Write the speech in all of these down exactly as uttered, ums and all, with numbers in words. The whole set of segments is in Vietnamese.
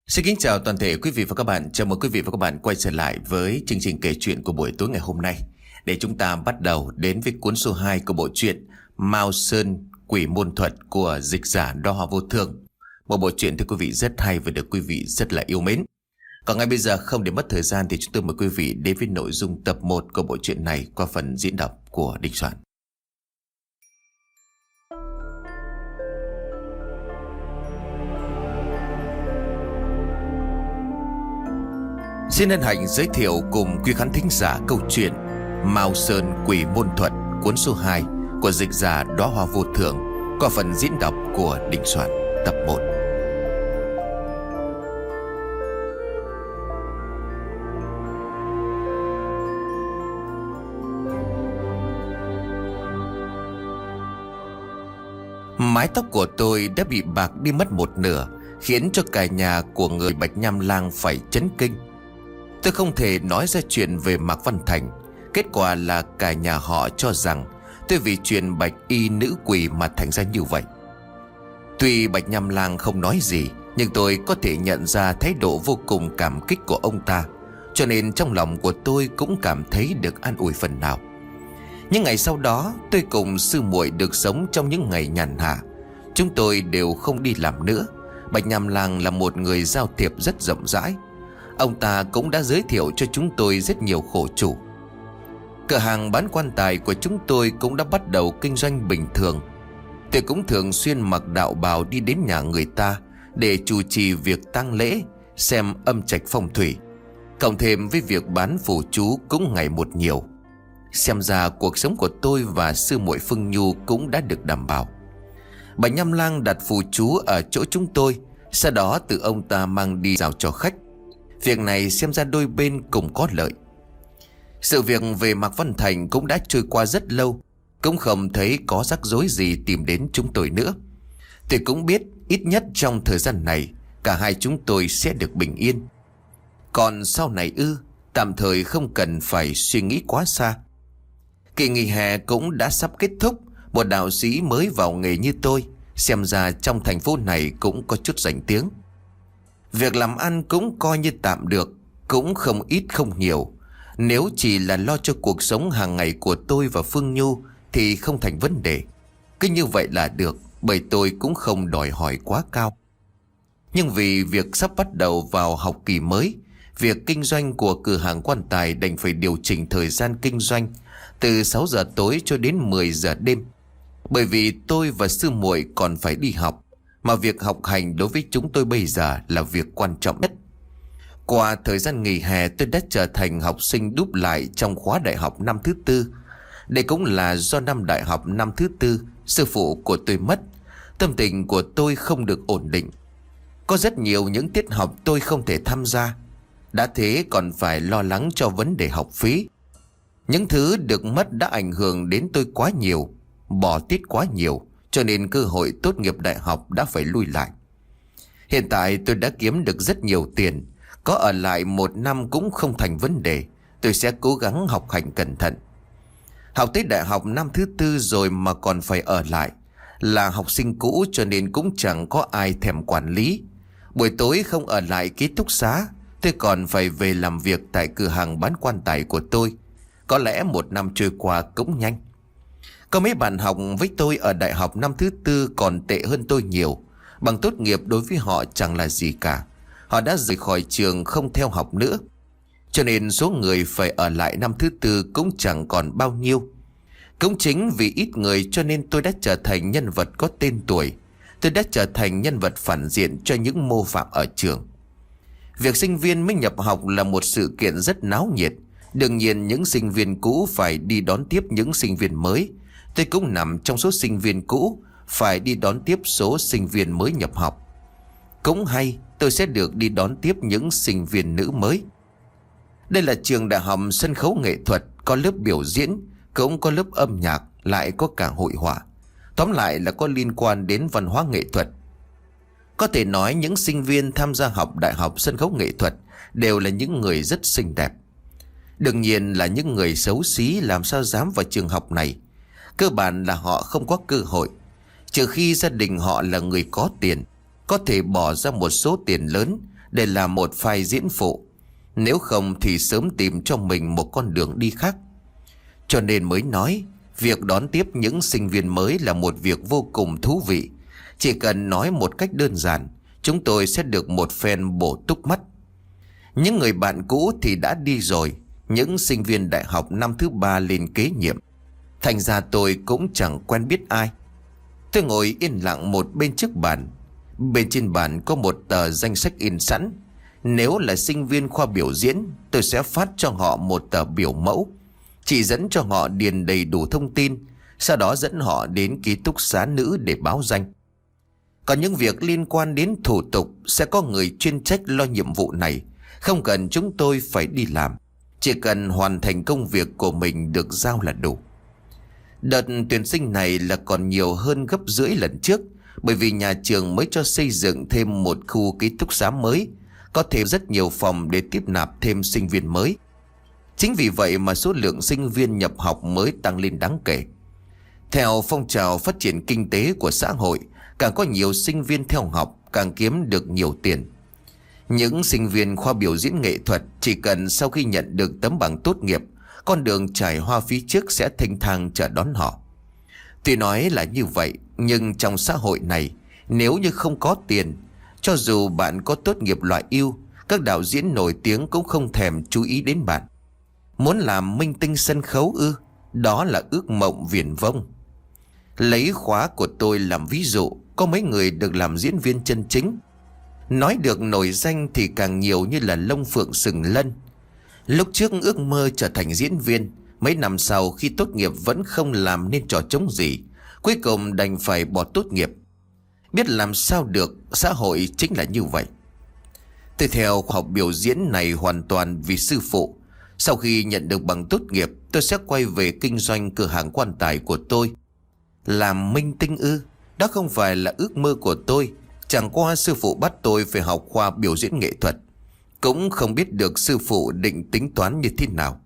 Xin kính chào toàn thể quý vị và các bạn. Chào mừng quý vị và các bạn quay trở lại với chương trình kể chuyện của buổi tối ngày hôm nay. Để chúng ta bắt đầu đến với cuốn số hai của bộ truyện Mao Sơn Quỷ Môn Thuật của dịch giả Đo Hoa Vô Thường. Một bộ truyện thưa quý vị rất hay và được quý vị rất là yêu mến. Còn ngay bây giờ không để mất thời gian thì chúng tôi mời quý vị đến với nội dung tập một của bộ truyện này qua phần diễn đọc của Đình Soạn. Xin hân hạnh giới thiệu cùng quý khán thính giả câu chuyện Mao Sơn Quỷ Môn Thuật cuốn số hai của dịch giả Đóa Hoa Vô Thường qua phần diễn đọc của Đình Soạn tập một. Mái tóc của tôi đã bị bạc đi mất một nửa, khiến cho cả nhà của người Bạch Nham Lang phải chấn kinh. Tôi không thể nói ra chuyện về Mạc Văn Thành. Kết quả là cả nhà họ cho rằng tôi vì chuyện bạch y nữ quỷ mà thành ra như vậy. Tuy Bạch Nham Lang không nói gì, nhưng tôi có thể nhận ra thái độ vô cùng cảm kích của ông ta, cho nên trong lòng của tôi cũng cảm thấy được an ủi phần nào. Những ngày sau đó, tôi cùng sư muội được sống trong những ngày nhàn hạ. Chúng tôi đều không đi làm nữa. Bạch Nham Lang là một người giao thiệp rất rộng rãi. Ông ta cũng đã giới thiệu cho chúng tôi rất nhiều khổ chủ. Cửa hàng bán quan tài của chúng tôi cũng đã bắt đầu kinh doanh bình thường. Tôi cũng thường xuyên mặc đạo bào đi đến nhà người ta để chủ trì việc tang lễ, xem âm trạch phong thủy. Cộng thêm với việc bán phù chú cũng ngày một nhiều. Xem ra cuộc sống của tôi và sư muội Phương Nhu cũng đã được đảm bảo. Bạch Nham Lang đặt phù chú ở chỗ chúng tôi, sau đó tự ông ta mang đi giao cho khách. Việc này xem ra đôi bên cùng có lợi. Sự việc về Mạc Văn Thành cũng đã trôi qua rất lâu, cũng không thấy có rắc rối gì tìm đến chúng tôi nữa. Tôi cũng biết ít nhất trong thời gian này cả hai chúng tôi sẽ được bình yên. Còn sau này ư, tạm thời không cần phải suy nghĩ quá xa. Kỳ nghỉ hè cũng đã sắp kết thúc. Một đạo sĩ mới vào nghề như tôi, xem ra trong thành phố này cũng có chút danh tiếng. Việc làm ăn cũng coi như tạm được, cũng không ít không nhiều. Nếu chỉ là lo cho cuộc sống hàng ngày của tôi và Phương Nhu thì không thành vấn đề. Cứ như vậy là được, bởi tôi cũng không đòi hỏi quá cao. Nhưng vì việc sắp bắt đầu vào học kỳ mới, việc kinh doanh của cửa hàng quan tài đành phải điều chỉnh thời gian kinh doanh từ sáu giờ tối cho đến mười giờ đêm. Bởi vì tôi và sư muội còn phải đi học, mà việc học hành đối với chúng tôi bây giờ là việc quan trọng nhất. Qua thời gian nghỉ hè, tôi đã trở thành học sinh đúp lại trong khóa đại học năm thứ tư. Đây cũng là do năm đại học năm thứ tư, sư phụ của tôi mất, tâm tình của tôi không được ổn định. Có rất nhiều những tiết học tôi không thể tham gia. Đã thế còn phải lo lắng cho vấn đề học phí. Những thứ được mất đã ảnh hưởng đến tôi quá nhiều, bỏ tiết quá nhiều, cho nên cơ hội tốt nghiệp đại học đã phải lui lại. Hiện tại tôi đã kiếm được rất nhiều tiền, có ở lại một năm cũng không thành vấn đề. Tôi sẽ cố gắng học hành cẩn thận. Học tới đại học năm thứ tư rồi mà còn phải ở lại. Là học sinh cũ cho nên cũng chẳng có ai thèm quản lý. Buổi tối không ở lại ký túc xá, tôi còn phải về làm việc tại cửa hàng bán quan tài của tôi. Có lẽ một năm trôi qua cũng nhanh. Có mấy bạn học với tôi ở đại học năm thứ tư còn tệ hơn tôi nhiều. Bằng tốt nghiệp đối với họ chẳng là gì cả. Họ đã rời khỏi trường không theo học nữa. Cho nên số người phải ở lại năm thứ tư cũng chẳng còn bao nhiêu. Cũng chính vì ít người cho nên tôi đã trở thành nhân vật có tên tuổi. Tôi đã trở thành nhân vật phản diện cho những mô phạm ở trường. Việc sinh viên mới nhập học là một sự kiện rất náo nhiệt. Đương nhiên những sinh viên cũ phải đi đón tiếp những sinh viên mới. Tôi cũng nằm trong số sinh viên cũ phải đi đón tiếp số sinh viên mới nhập học. Cũng hay, tôi sẽ được đi đón tiếp những sinh viên nữ mới. Đây là trường đại học sân khấu nghệ thuật, có lớp biểu diễn, cũng có lớp âm nhạc, lại có cả hội họa. Tóm lại là có liên quan đến văn hóa nghệ thuật. Có thể nói những sinh viên tham gia học đại học sân khấu nghệ thuật đều là những người rất xinh đẹp. Đương nhiên là những người xấu xí làm sao dám vào trường học này. Cơ bản là họ không có cơ hội, trừ khi gia đình họ là người có tiền, có thể bỏ ra một số tiền lớn để làm một vai diễn phụ. Nếu không thì sớm tìm cho mình một con đường đi khác. Cho nên mới nói, việc đón tiếp những sinh viên mới là một việc vô cùng thú vị. Chỉ cần nói một cách đơn giản, chúng tôi sẽ được một phen bổ túc mắt. Những người bạn cũ thì đã đi rồi, những sinh viên đại học năm thứ ba lên kế nhiệm. Thành ra tôi cũng chẳng quen biết ai. Tôi ngồi yên lặng một bên trước bàn. Bên trên bàn có một tờ danh sách in sẵn. Nếu là sinh viên khoa biểu diễn, tôi sẽ phát cho họ một tờ biểu mẫu, chỉ dẫn cho họ điền đầy đủ thông tin, sau đó dẫn họ đến ký túc xá nữ để báo danh. Còn những việc liên quan đến thủ tục sẽ có người chuyên trách lo nhiệm vụ này, không cần chúng tôi phải đi làm, chỉ cần hoàn thành công việc của mình được giao là đủ. Đợt tuyển sinh này là còn nhiều hơn gấp rưỡi lần trước, bởi vì nhà trường mới cho xây dựng thêm một khu ký túc xá mới, có thêm rất nhiều phòng để tiếp nạp thêm sinh viên mới. Chính vì vậy mà số lượng sinh viên nhập học mới tăng lên đáng kể. Theo phong trào phát triển kinh tế của xã hội, càng có nhiều sinh viên theo học càng kiếm được nhiều tiền. Những sinh viên khoa biểu diễn nghệ thuật chỉ cần sau khi nhận được tấm bằng tốt nghiệp, con đường trải hoa phía trước sẽ thênh thang chờ đón họ. Tuy nói là như vậy, nhưng trong xã hội này, nếu như không có tiền, cho dù bạn có tốt nghiệp loại ưu, các đạo diễn nổi tiếng cũng không thèm chú ý đến bạn. Muốn làm minh tinh sân khấu ư? Đó là ước mộng viển vông. Lấy khóa của tôi làm ví dụ, có mấy người được làm diễn viên chân chính. Nói được nổi danh thì càng nhiều như là lông phượng sừng lân. Lúc trước ước mơ trở thành diễn viên, mấy năm sau khi tốt nghiệp vẫn không làm nên trò trống gì, cuối cùng đành phải bỏ tốt nghiệp. Biết làm sao được, xã hội chính là như vậy. Tôi theo học biểu diễn này hoàn toàn vì sư phụ. Sau khi nhận được bằng tốt nghiệp, tôi sẽ quay về kinh doanh cửa hàng quan tài của tôi. Làm minh tinh ư? Đó không phải là ước mơ của tôi. Chẳng qua sư phụ bắt tôi phải học khoa biểu diễn nghệ thuật. Cũng không biết được sư phụ định tính toán như thế nào.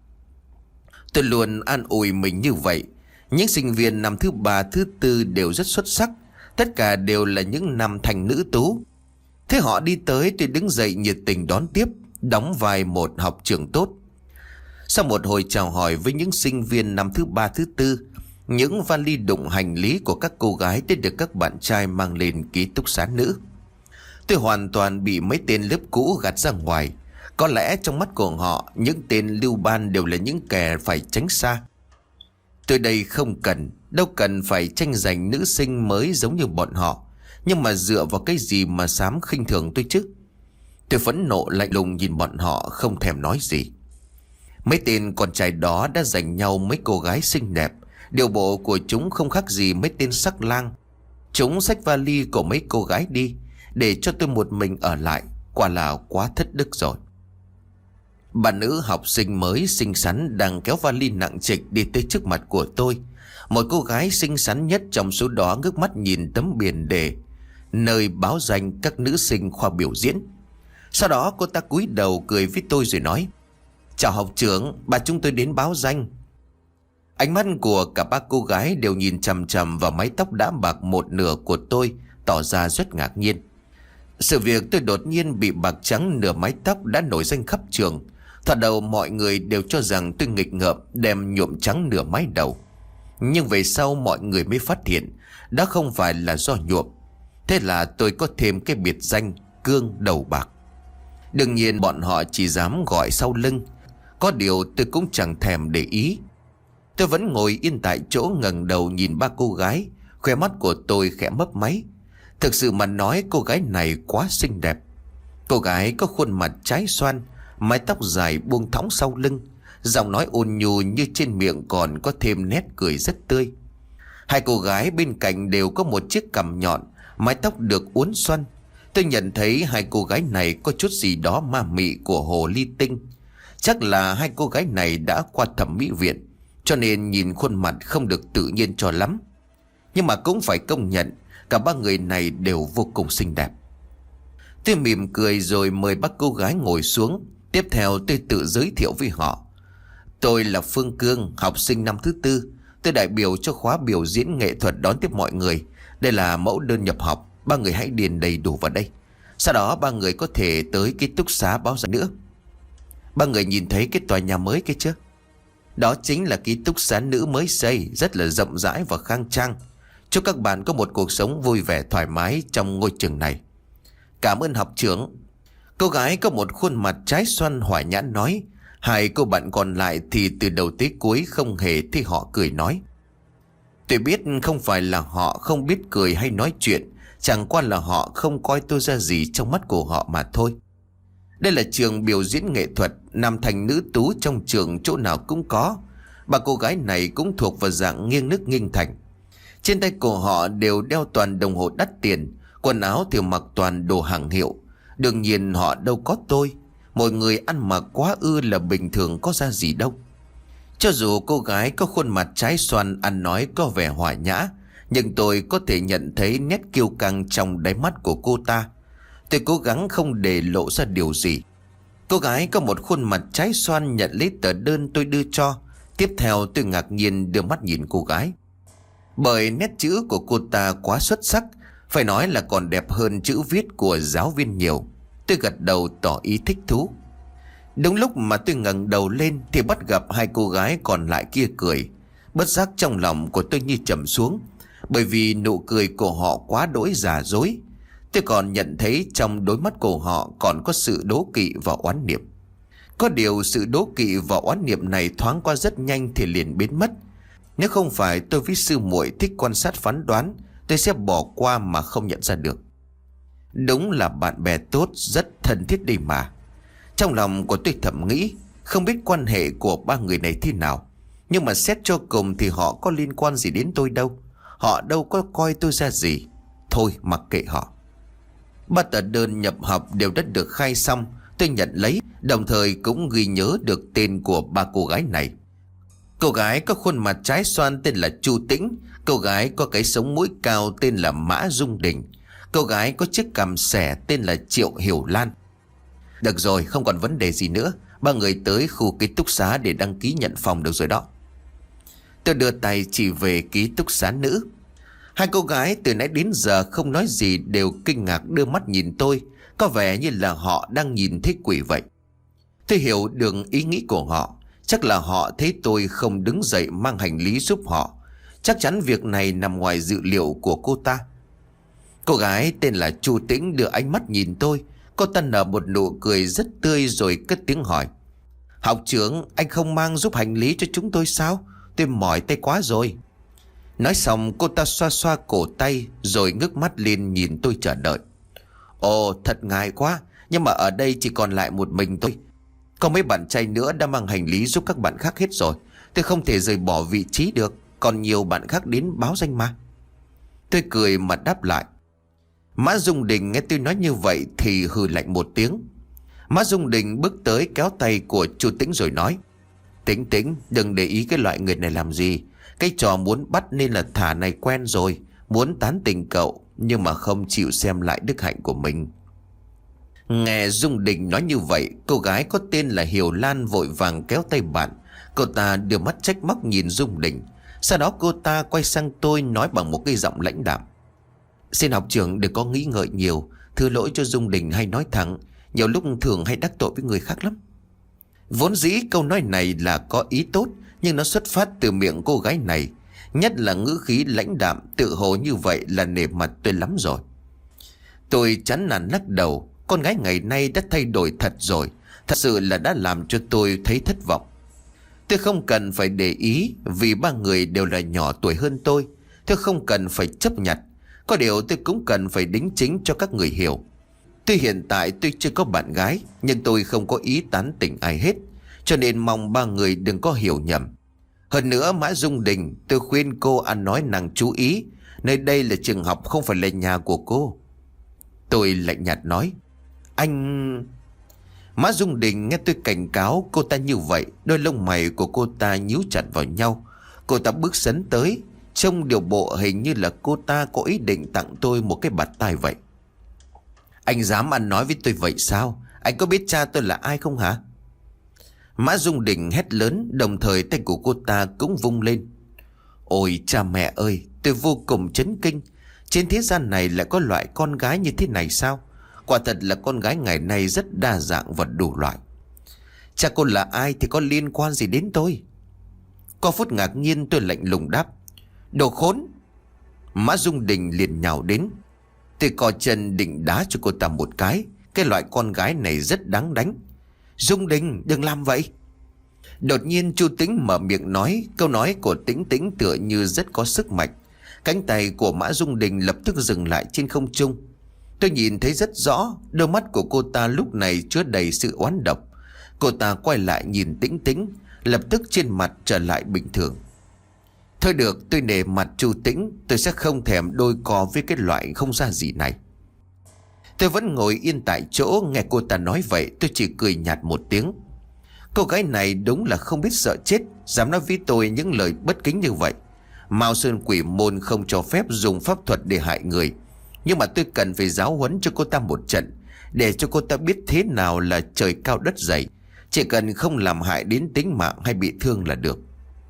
Tôi luôn an ủi mình như vậy. Những sinh viên năm thứ ba, thứ tư đều rất xuất sắc. Tất cả đều là những nam thành nữ tú. Thế họ đi tới, tôi đứng dậy nhiệt tình đón tiếp, đóng vai một học trưởng tốt. Sau một hồi chào hỏi với những sinh viên năm thứ ba, thứ tư, những vali đựng hành lý của các cô gái đã được các bạn trai mang lên ký túc xá nữ. Tôi hoàn toàn bị mấy tên lớp cũ gạt ra ngoài. Có lẽ trong mắt của họ, những tên lưu ban đều là những kẻ phải tránh xa. Tôi đây không cần, đâu cần phải tranh giành nữ sinh mới giống như bọn họ. Nhưng mà dựa vào cái gì mà dám khinh thường tôi chứ? Tôi phẫn nộ lạnh lùng nhìn bọn họ không thèm nói gì. Mấy tên con trai đó đã giành nhau mấy cô gái xinh đẹp. Điều bộ của chúng không khác gì mấy tên sắc lang. Chúng xách vali của mấy cô gái đi, để cho tôi một mình ở lại. Quả là quá thất đức rồi. Bà nữ học sinh mới xinh xắn đang kéo vali nặng trịch đi tới trước mặt của tôi. Một cô gái xinh xắn nhất trong số đó ngước mắt nhìn tấm biển đề nơi báo danh các nữ sinh khoa biểu diễn. Sau đó cô ta cúi đầu cười với tôi rồi nói: "Chào học trưởng, bà chúng tôi đến báo danh." Ánh mắt của cả ba cô gái đều nhìn chằm chằm vào mái tóc đã bạc một nửa của tôi, tỏ ra rất ngạc nhiên. Sự việc tôi đột nhiên bị bạc trắng nửa mái tóc đã nổi danh khắp trường. Thoạt đầu mọi người đều cho rằng tôi nghịch ngợm đem nhuộm trắng nửa mái đầu. Nhưng về sau mọi người mới phát hiện đó không phải là do nhuộm. Thế là tôi có thêm cái biệt danh Cương đầu bạc. Đương nhiên bọn họ chỉ dám gọi sau lưng. Có điều tôi cũng chẳng thèm để ý. Tôi vẫn ngồi yên tại chỗ ngẩng đầu nhìn ba cô gái. Khóe mắt của tôi khẽ mấp máy. Thực sự mà nói, cô gái này quá xinh đẹp. Cô gái có khuôn mặt trái xoan, mái tóc dài buông thõng sau lưng, giọng nói ôn nhu như trên miệng còn có thêm nét cười rất tươi. Hai cô gái bên cạnh đều có một chiếc cằm nhọn, mái tóc được uốn xoăn. Tôi nhận thấy hai cô gái này có chút gì đó ma mị của hồ ly tinh. Chắc là hai cô gái này đã qua thẩm mỹ viện, cho nên nhìn khuôn mặt không được tự nhiên cho lắm. Nhưng mà cũng phải công nhận, cả ba người này đều vô cùng xinh đẹp. Tôi mỉm cười rồi mời ba cô gái ngồi xuống. Tiếp theo tôi tự giới thiệu với họ. Tôi là Phương Cương, học sinh năm thứ tư. Tôi đại biểu cho khóa biểu diễn nghệ thuật đón tiếp mọi người. Đây là mẫu đơn nhập học, ba người hãy điền đầy đủ vào đây. Sau đó ba người có thể tới ký túc xá báo ra nữa. Ba người nhìn thấy cái tòa nhà mới kia chưa? Đó chính là ký túc xá nữ mới xây, rất là rộng rãi và khang trang. Chúc các bạn có một cuộc sống vui vẻ thoải mái trong ngôi trường này. Cảm ơn học trưởng. Cô gái có một khuôn mặt trái xoan hỏa nhãn nói. Hai cô bạn còn lại thì từ đầu tới cuối không hề thấy họ cười nói. Tôi biết không phải là họ không biết cười hay nói chuyện, chẳng qua là họ không coi tôi ra gì trong mắt của họ mà thôi. Đây là trường biểu diễn nghệ thuật, nam thành nữ tú trong trường chỗ nào cũng có. Ba cô gái này cũng thuộc vào dạng nghiêng nước nghiêng thành. Trên tay của họ đều đeo toàn đồng hồ đắt tiền, quần áo thì mặc toàn đồ hàng hiệu. Đương nhiên họ đâu có tôi, mọi người ăn mặc quá ư là bình thường, có ra gì đâu. Cho dù cô gái có khuôn mặt trái xoan, ăn nói có vẻ hòa nhã, nhưng tôi có thể nhận thấy nét kiêu căng trong đáy mắt của cô ta. Tôi cố gắng không để lộ ra điều gì. Cô gái có một khuôn mặt trái xoan nhận lấy tờ đơn tôi đưa cho. Tiếp theo tôi ngạc nhiên đưa mắt nhìn cô gái, bởi nét chữ của cô ta quá xuất sắc, phải nói là còn đẹp hơn chữ viết của giáo viên nhiều. Tôi gật đầu tỏ ý thích thú. Đúng lúc mà tôi ngẩng đầu lên thì bắt gặp hai cô gái còn lại kia cười. Bất giác trong lòng của tôi như trầm xuống, bởi vì nụ cười của họ quá đỗi giả dối. Tôi còn nhận thấy trong đôi mắt của họ còn có sự đố kỵ và oán niệm. Có điều sự đố kỵ và oán niệm này thoáng qua rất nhanh thì liền biến mất. Nếu không phải tôi với sư muội thích quan sát phán đoán, tôi sẽ bỏ qua mà không nhận ra được. Đúng là bạn bè tốt, rất thân thiết đi mà. Trong lòng của tôi thầm nghĩ, không biết quan hệ của ba người này thế nào, nhưng mà xét cho cùng thì họ có liên quan gì đến tôi đâu. Họ đâu có coi tôi ra gì. Thôi mặc kệ họ. Ba tờ đơn nhập học đều đã được khai xong. Tôi nhận lấy, đồng thời cũng ghi nhớ được tên của ba cô gái này. Cô gái có khuôn mặt trái xoan tên là Chu Tĩnh. Cô gái có cái sống mũi cao tên là Mã Dung Đình. Cô gái có chiếc cằm xẻ tên là Triệu Hiểu Lan. Được rồi, không còn vấn đề gì nữa. Ba người tới khu ký túc xá để đăng ký nhận phòng được rồi đó. Tôi đưa tay chỉ về ký túc xá nữ. Hai cô gái từ nãy đến giờ không nói gì đều kinh ngạc đưa mắt nhìn tôi, có vẻ như là họ đang nhìn thấy quỷ vậy. Tôi hiểu được ý nghĩ của họ. Chắc là họ thấy tôi không đứng dậy mang hành lý giúp họ. Chắc chắn việc này nằm ngoài dự liệu của cô ta. Cô gái tên là Chu Tĩnh đưa ánh mắt nhìn tôi. Cô ta nở một nụ cười rất tươi rồi cất tiếng hỏi. Học trưởng, anh không mang giúp hành lý cho chúng tôi sao? Tôi mỏi tay quá rồi. Nói xong cô ta xoa xoa cổ tay rồi ngước mắt lên nhìn tôi chờ đợi. Ồ, thật ngại quá, nhưng mà ở đây chỉ còn lại một mình tôi. Có mấy bạn trai nữa đã mang hành lý giúp các bạn khác hết rồi. Tôi không thể rời bỏ vị trí được, còn nhiều bạn khác đến báo danh mà. Tôi cười mà đáp lại. Mã Dung Đình nghe tôi nói như vậy thì hừ lạnh một tiếng. Mã Dung Đình bước tới kéo tay của Chu Tĩnh rồi nói. Tĩnh Tĩnh, đừng để ý cái loại người này làm gì. Cái trò muốn bắt nên là thả này quen rồi. Muốn tán tình cậu, nhưng mà không chịu xem lại đức hạnh của mình. Nghe Dung Đình nói như vậy, cô gái có tên là Hiểu Lan vội vàng kéo tay bạn. Cô ta đưa mắt trách móc nhìn Dung Đình. Sau đó cô ta quay sang tôi nói bằng một cái giọng lãnh đạm. Xin học trưởng đừng có nghĩ ngợi nhiều. Thưa lỗi cho Dung Đình hay nói thẳng, nhiều lúc thường hay đắc tội với người khác lắm. Vốn dĩ câu nói này là có ý tốt, nhưng nó xuất phát từ miệng cô gái này, nhất là ngữ khí lãnh đạm tự hồ như vậy là nể mặt tôi lắm rồi. Tôi chán nản lắc đầu. Con gái ngày nay đã thay đổi thật rồi. Thật sự là đã làm cho tôi thấy thất vọng. Tôi không cần phải để ý, vì ba người đều là nhỏ tuổi hơn tôi. Tôi không cần phải chấp nhận. Có điều tôi cũng cần phải đính chính cho các người hiểu. Tuy hiện tại tôi chưa có bạn gái, nhưng tôi không có ý tán tỉnh ai hết. Cho nên mong ba người đừng có hiểu nhầm. Hơn nữa Mã Dung Đình, tôi khuyên cô ăn nói nàng chú ý. Nơi đây là trường học, không phải là nhà của cô. Tôi lạnh nhạt nói. Anh... Mã Dung Đình nghe tôi cảnh cáo cô ta như vậy, đôi lông mày của cô ta nhíu chặt vào nhau. Cô ta bước sấn tới, trông điều bộ hình như là cô ta có ý định tặng tôi một cái bạt tai vậy. Anh dám ăn nói với tôi vậy sao? Anh có biết cha tôi là ai không hả? Mã Dung Đình hét lớn, đồng thời tay của cô ta cũng vung lên. Ôi cha mẹ ơi, tôi vô cùng chấn kinh. Trên thế gian này lại có loại con gái như thế này sao? Quả Quả thật là con gái ngày nay rất đa dạng và đủ loại. Cha cô là ai thì có liên quan gì đến tôi? Qua phút ngạc nhiên tôi lạnh lùng đáp: Đồ khốn! Mã Dung Đình liền nhào đến. Tôi co chân định đá cho cô ta một cái. Cái loại con gái này rất đáng đánh. Dung Đình, đừng làm vậy! Đột nhiên Chu Tĩnh mở miệng nói. Câu nói của Tĩnh Tĩnh tựa như rất có sức mạnh. Cánh tay của Mã Dung Đình lập tức dừng lại trên không trung. Tôi nhìn thấy rất rõ, đôi mắt của cô ta lúc này chứa đầy sự oán độc. Cô ta quay lại nhìn Tĩnh Tĩnh, lập tức trên mặt trở lại bình thường. Thôi được, tôi nể mặt Chu Tĩnh, tôi sẽ không thèm đôi co với cái loại không ra gì này. Tôi vẫn ngồi yên tại chỗ, nghe cô ta nói vậy tôi chỉ cười nhạt một tiếng. Cô gái này đúng là không biết sợ chết, dám nói với tôi những lời bất kính như vậy. Mao Sơn Quỷ Môn không cho phép dùng pháp thuật để hại người, nhưng mà tôi cần phải giáo huấn cho cô ta một trận, để cho cô ta biết thế nào là trời cao đất dày. Chỉ cần không làm hại đến tính mạng hay bị thương là được.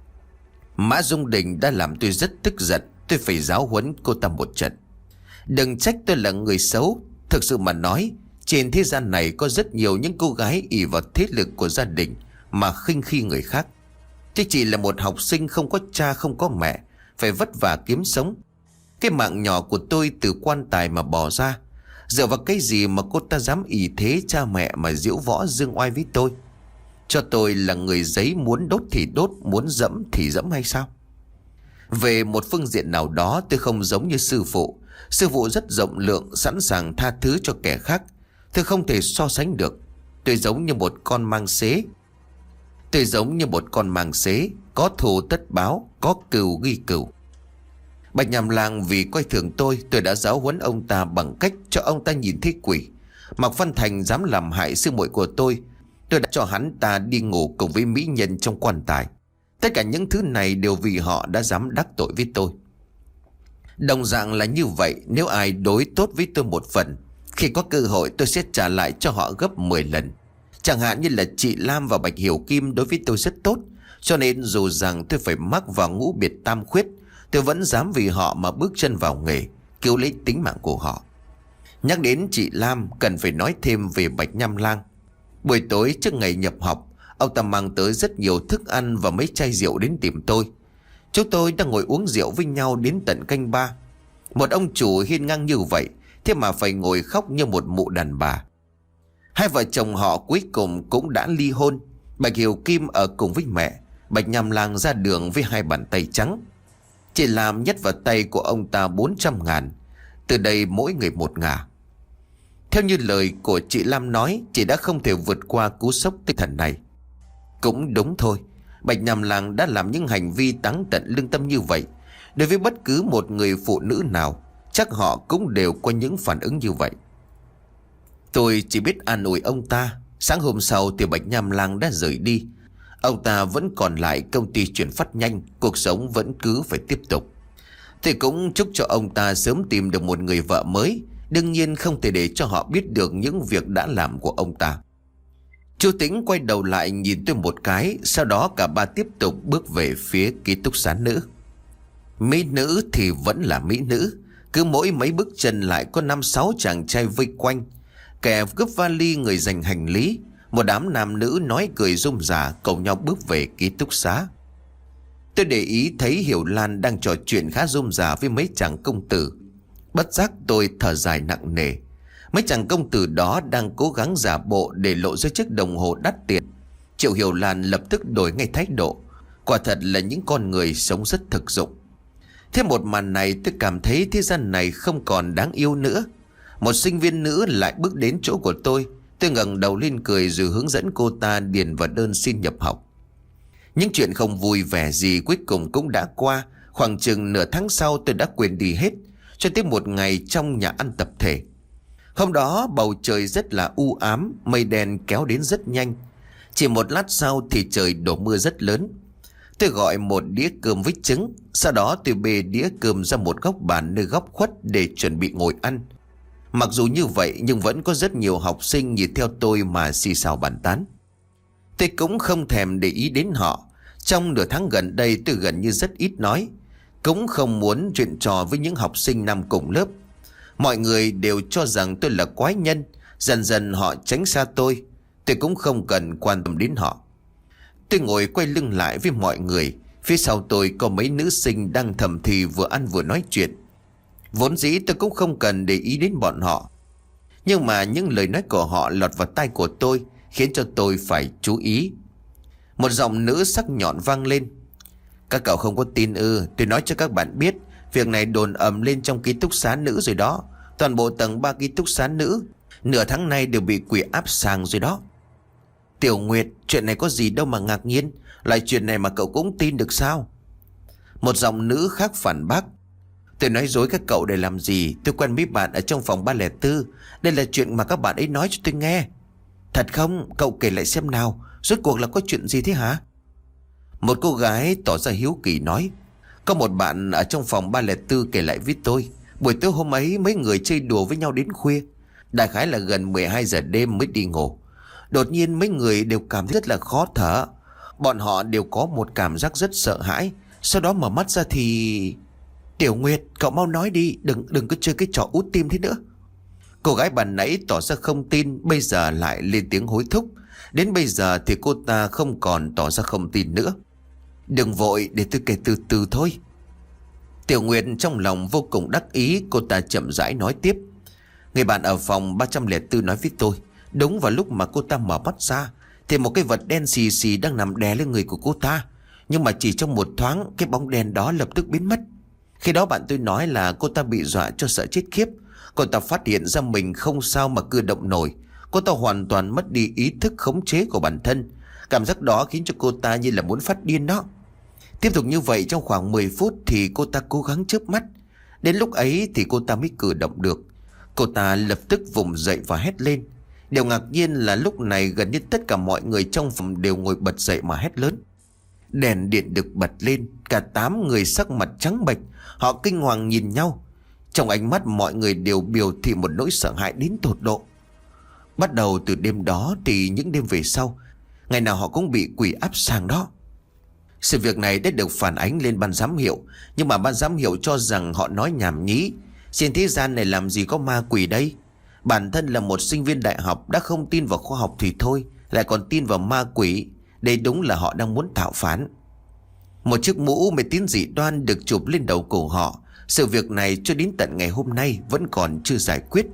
Mã Dung Đình đã làm tôi rất tức giận. Tôi phải giáo huấn cô ta một trận. Đừng trách tôi là người xấu. Thực sự mà nói, trên thế gian này có rất nhiều những cô gái ỷ vào thế lực của gia đình mà khinh khi người khác. Tôi chỉ là một học sinh không có cha không có mẹ, phải vất vả kiếm sống. Cái mạng nhỏ của tôi từ quan tài mà bỏ ra, dựa vào cái gì mà cô ta dám ỷ thế cha mẹ mà diễu võ dương oai với tôi? Cho tôi là người giấy, muốn đốt thì đốt, muốn dẫm thì dẫm hay sao? Về một phương diện nào đó tôi không giống như sư phụ. Sư phụ rất rộng lượng, sẵn sàng tha thứ cho kẻ khác. Tôi không thể so sánh được. Tôi giống như một con mang xế. Tôi giống như một con mang xế, có thù tất báo, có cừu ghi cừu. Bạch Nhàm Lang vì coi thường tôi, tôi đã giáo huấn ông ta bằng cách cho ông ta nhìn thấy quỷ. Mạc Văn Thành dám làm hại sư muội của tôi, tôi đã cho hắn ta đi ngủ cùng với mỹ nhân trong quan tài. Tất cả những thứ này đều vì họ đã dám đắc tội với tôi. Đồng dạng là như vậy, nếu ai đối tốt với tôi một phần, khi có cơ hội tôi sẽ trả lại cho họ gấp mười lần. Chẳng hạn như là chị Lam và Bạch Hiểu Kim đối với tôi rất tốt, cho nên dù rằng tôi phải mắc vào ngũ biệt tam khuyết, tôi vẫn dám vì họ mà bước chân vào nghề, cứu lấy tính mạng của họ. Nhắc đến chị Lam, cần phải nói thêm về Bạch Nham Lang. Buổi tối trước ngày nhập học, ông ta mang tới rất nhiều thức ăn và mấy chai rượu đến tìm tôi. Chúng tôi đang ngồi uống rượu với nhau đến tận canh ba. Một ông chủ hiên ngang như vậy, thế mà phải ngồi khóc như một mụ đàn bà. Hai vợ chồng họ cuối cùng cũng đã ly hôn. Bạch Hiểu Kim ở cùng với mẹ, Bạch Nham Lang ra đường với hai bàn tay trắng. Chị làm nhét vào tay của ông ta bốn trăm ngàn, từ đây mỗi người một ngả. Theo như lời của chị Lam nói, chị đã không thể vượt qua cú sốc tinh thần này. Cũng đúng thôi, Bạch Nham Lang đã làm những hành vi táng tận lương tâm như vậy. Đối với bất cứ một người phụ nữ nào, chắc họ cũng đều có những phản ứng như vậy. Tôi chỉ biết an ủi ông ta. Sáng hôm sau thì Bạch Nham Lang đã rời đi. Ông ta vẫn còn lại công ty chuyển phát nhanh, cuộc sống vẫn cứ phải tiếp tục. Tôi cũng chúc cho ông ta sớm tìm được một người vợ mới. Đương nhiên không thể để cho họ biết được những việc đã làm của ông ta. Chu Tĩnh quay đầu lại nhìn tôi một cái, sau đó cả ba tiếp tục bước về phía ký túc xá nữ. Mỹ nữ thì vẫn là mỹ nữ, cứ mỗi mấy bước chân lại có năm sáu chàng trai vây quanh. Kẻ gấp vali, người giành hành lý, một đám nam nữ nói cười rôm rả cùng nhau bước về ký túc xá. Tôi để ý thấy Hiểu Lan đang trò chuyện khá rôm rả với mấy chàng công tử. Bất giác tôi thở dài nặng nề. Mấy chàng công tử đó đang cố gắng giả bộ để lộ ra chiếc đồng hồ đắt tiền. Triệu Hiểu Lan lập tức đổi ngay thái độ. Quả thật là những con người sống rất thực dụng. Thế một màn này tôi cảm thấy thế gian này không còn đáng yêu nữa. Một sinh viên nữ lại bước đến chỗ của tôi. Tôi ngẩng đầu lên cười rồi hướng dẫn cô ta điền vào đơn xin nhập học. Những chuyện không vui vẻ gì cuối cùng cũng đã qua. Khoảng chừng nửa tháng sau tôi đã quên đi hết, cho tới một ngày trong nhà ăn tập thể. Hôm đó bầu trời rất là u ám, mây đen kéo đến rất nhanh. Chỉ một lát sau thì trời đổ mưa rất lớn. Tôi gọi một đĩa cơm với trứng, sau đó tôi bê đĩa cơm ra một góc bàn nơi góc khuất để chuẩn bị ngồi ăn. Mặc dù như vậy nhưng vẫn có rất nhiều học sinh nhìn theo tôi mà xì xào bàn tán. Tôi cũng không thèm để ý đến họ. Trong nửa tháng gần đây tôi gần như rất ít nói, cũng không muốn chuyện trò với những học sinh năm cùng lớp. Mọi người đều cho rằng tôi là quái nhân. Dần dần họ tránh xa tôi. Tôi cũng không cần quan tâm đến họ. Tôi ngồi quay lưng lại với mọi người. Phía sau tôi có mấy nữ sinh đang thầm thì vừa ăn vừa nói chuyện. Vốn dĩ tôi cũng không cần để ý đến bọn họ, nhưng mà những lời nói của họ lọt vào tai của tôi, khiến cho tôi phải chú ý. Một giọng nữ sắc nhọn vang lên: "Các cậu không có tin ư? Tôi nói cho các bạn biết, việc này đồn ầm lên trong ký túc xá nữ rồi đó. Toàn bộ tầng ba ký túc xá nữ nửa tháng nay đều bị quỷ áp sàng rồi đó." "Tiểu Nguyệt, chuyện này có gì đâu mà ngạc nhiên. Loại chuyện này mà cậu cũng tin được sao?" Một giọng nữ khác phản bác: "Tôi nói dối các cậu để làm gì? Tôi quen mấy bạn ở trong phòng ba không bốn. Đây là chuyện mà các bạn ấy nói cho tôi nghe." "Thật không? Cậu kể lại xem nào. Rốt cuộc là có chuyện gì thế hả?" Một cô gái tỏ ra hiếu kỳ nói: "Có một bạn ở trong phòng ba không bốn kể lại với tôi. Buổi tối hôm ấy mấy người chơi đùa với nhau đến khuya. Đại khái là gần mười hai giờ đêm mới đi ngủ. Đột nhiên mấy người đều cảm thấy rất là khó thở. Bọn họ đều có một cảm giác rất sợ hãi. Sau đó mở mắt ra thì..." "Tiểu Nguyệt, cậu mau nói đi. Đừng đừng có chơi cái trò út tim thế nữa." Cô gái ban nãy tỏ ra không tin, bây giờ lại lên tiếng hối thúc. Đến bây giờ thì cô ta không còn tỏ ra không tin nữa. "Đừng vội, để tôi kể từ từ thôi." Tiểu Nguyệt trong lòng vô cùng đắc ý. Cô ta chậm rãi nói tiếp: "Người bạn ở phòng ba không bốn nói với tôi, đúng vào lúc mà cô ta mở mắt ra thì một cái vật đen xì xì đang nằm đè lên người của cô ta. Nhưng mà chỉ trong một thoáng, cái bóng đen đó lập tức biến mất. Khi đó bạn tôi nói là cô ta bị dọa cho sợ chết khiếp. Cô ta phát hiện ra mình không sao mà cử động nổi. Cô ta hoàn toàn mất đi ý thức khống chế của bản thân. Cảm giác đó khiến cho cô ta như là muốn phát điên đó. Tiếp tục như vậy trong khoảng mười phút thì cô ta cố gắng chớp mắt. Đến lúc ấy thì cô ta mới cử động được. Cô ta lập tức vùng dậy và hét lên. Điều ngạc nhiên là lúc này gần như tất cả mọi người trong phòng đều ngồi bật dậy mà hét lớn. Đèn điện được bật lên, cả tám người sắc mặt trắng bệch. Họ kinh hoàng nhìn nhau. Trong ánh mắt mọi người đều biểu thị một nỗi sợ hãi đến tột độ. Bắt đầu từ đêm đó thì những đêm về sau, ngày nào họ cũng bị quỷ áp sàng đó. Sự việc này đã được phản ánh lên ban giám hiệu, nhưng mà ban giám hiệu cho rằng họ nói nhảm nhí. Trên thế gian này làm gì có ma quỷ đây? Bản thân là một sinh viên đại học đã không tin vào khoa học thì thôi, lại còn tin vào ma quỷ. Đây đúng là họ đang muốn tạo phản. Một chiếc mũ mê tín dị đoan được chụp lên đầu cổ họ. Sự việc này cho đến tận ngày hôm nay vẫn còn chưa giải quyết.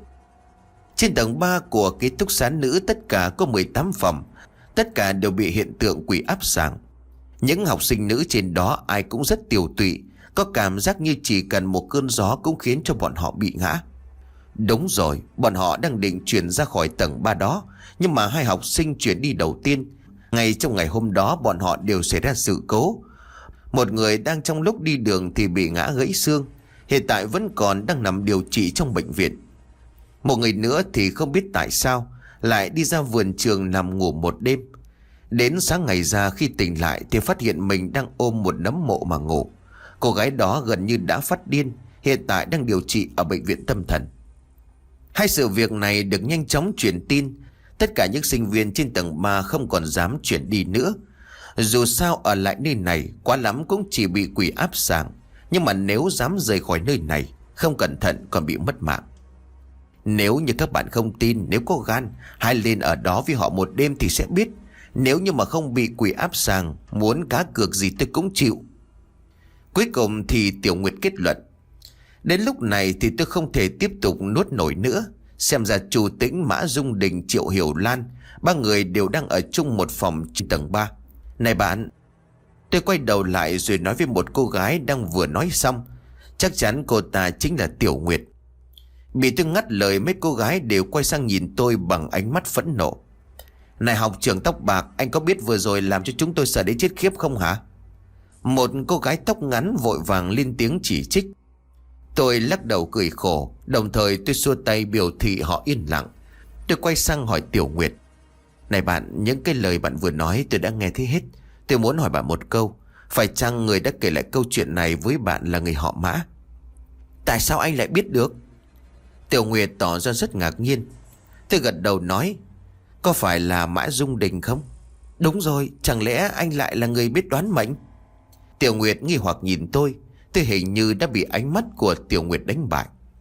Trên tầng ba của ký túc xá nữ tất cả có mười tám phòng. Tất cả đều bị hiện tượng quỷ áp sàng. Những học sinh nữ trên đó ai cũng rất tiều tụy, có cảm giác như chỉ cần một cơn gió cũng khiến cho bọn họ bị ngã. Đúng rồi, bọn họ đang định chuyển ra khỏi tầng ba đó, nhưng mà hai học sinh chuyển đi đầu tiên, ngay trong ngày hôm đó bọn họ đều xảy ra sự cố. Một người đang trong lúc đi đường thì bị ngã gãy xương, hiện tại vẫn còn đang nằm điều trị trong bệnh viện. Một người nữa thì không biết tại sao lại đi ra vườn trường nằm ngủ một đêm. Đến sáng ngày ra khi tỉnh lại thì phát hiện mình đang ôm một nấm mộ mà ngủ. Cô gái đó gần như đã phát điên, hiện tại đang điều trị ở bệnh viện tâm thần. Hai sự việc này được nhanh chóng truyền tin. Tất cả những sinh viên trên tầng ba không còn dám chuyển đi nữa. Dù sao ở lại nơi này quá lắm cũng chỉ bị quỷ áp sàng. Nhưng mà nếu dám rời khỏi nơi này, không cẩn thận còn bị mất mạng. Nếu như các bạn không tin, nếu có gan, hãy lên ở đó với họ một đêm thì sẽ biết. Nếu như mà không bị quỷ áp sàng, muốn cá cược gì tôi cũng chịu. Cuối cùng thì Tiểu Nguyệt kết luận. Đến lúc này thì tôi không thể tiếp tục nuốt nổi nữa. Xem ra Chu Tĩnh, Mã Dung Đình, Triệu Hiểu Lan, ba người đều đang ở chung một phòng trên tầng ba. Này bạn. Tôi quay đầu lại rồi nói với một cô gái đang vừa nói xong. Chắc chắn cô ta chính là Tiểu Nguyệt. Bị tôi ngắt lời, mấy cô gái đều quay sang nhìn tôi bằng ánh mắt phẫn nộ. Này học trưởng tóc bạc, anh có biết vừa rồi làm cho chúng tôi sợ đến chết khiếp không hả? Một cô gái tóc ngắn vội vàng lên tiếng chỉ trích. Tôi lắc đầu cười khổ, đồng thời tôi xua tay biểu thị họ yên lặng. Tôi quay sang hỏi Tiểu Nguyệt. Này bạn, những cái lời bạn vừa nói tôi đã nghe thấy hết. Tôi muốn hỏi bạn một câu. Phải chăng người đã kể lại câu chuyện này với bạn là người họ Mã? Tại sao anh lại biết được? Tiểu Nguyệt tỏ ra rất ngạc nhiên. Tôi gật đầu nói. Có phải là Mã Dung Đình không? Đúng rồi, chẳng lẽ anh lại là người biết đoán mệnh? Tiểu Nguyệt nghi hoặc nhìn tôi. Tôi hình như đã bị ánh mắt của Tiểu Nguyệt đánh bại.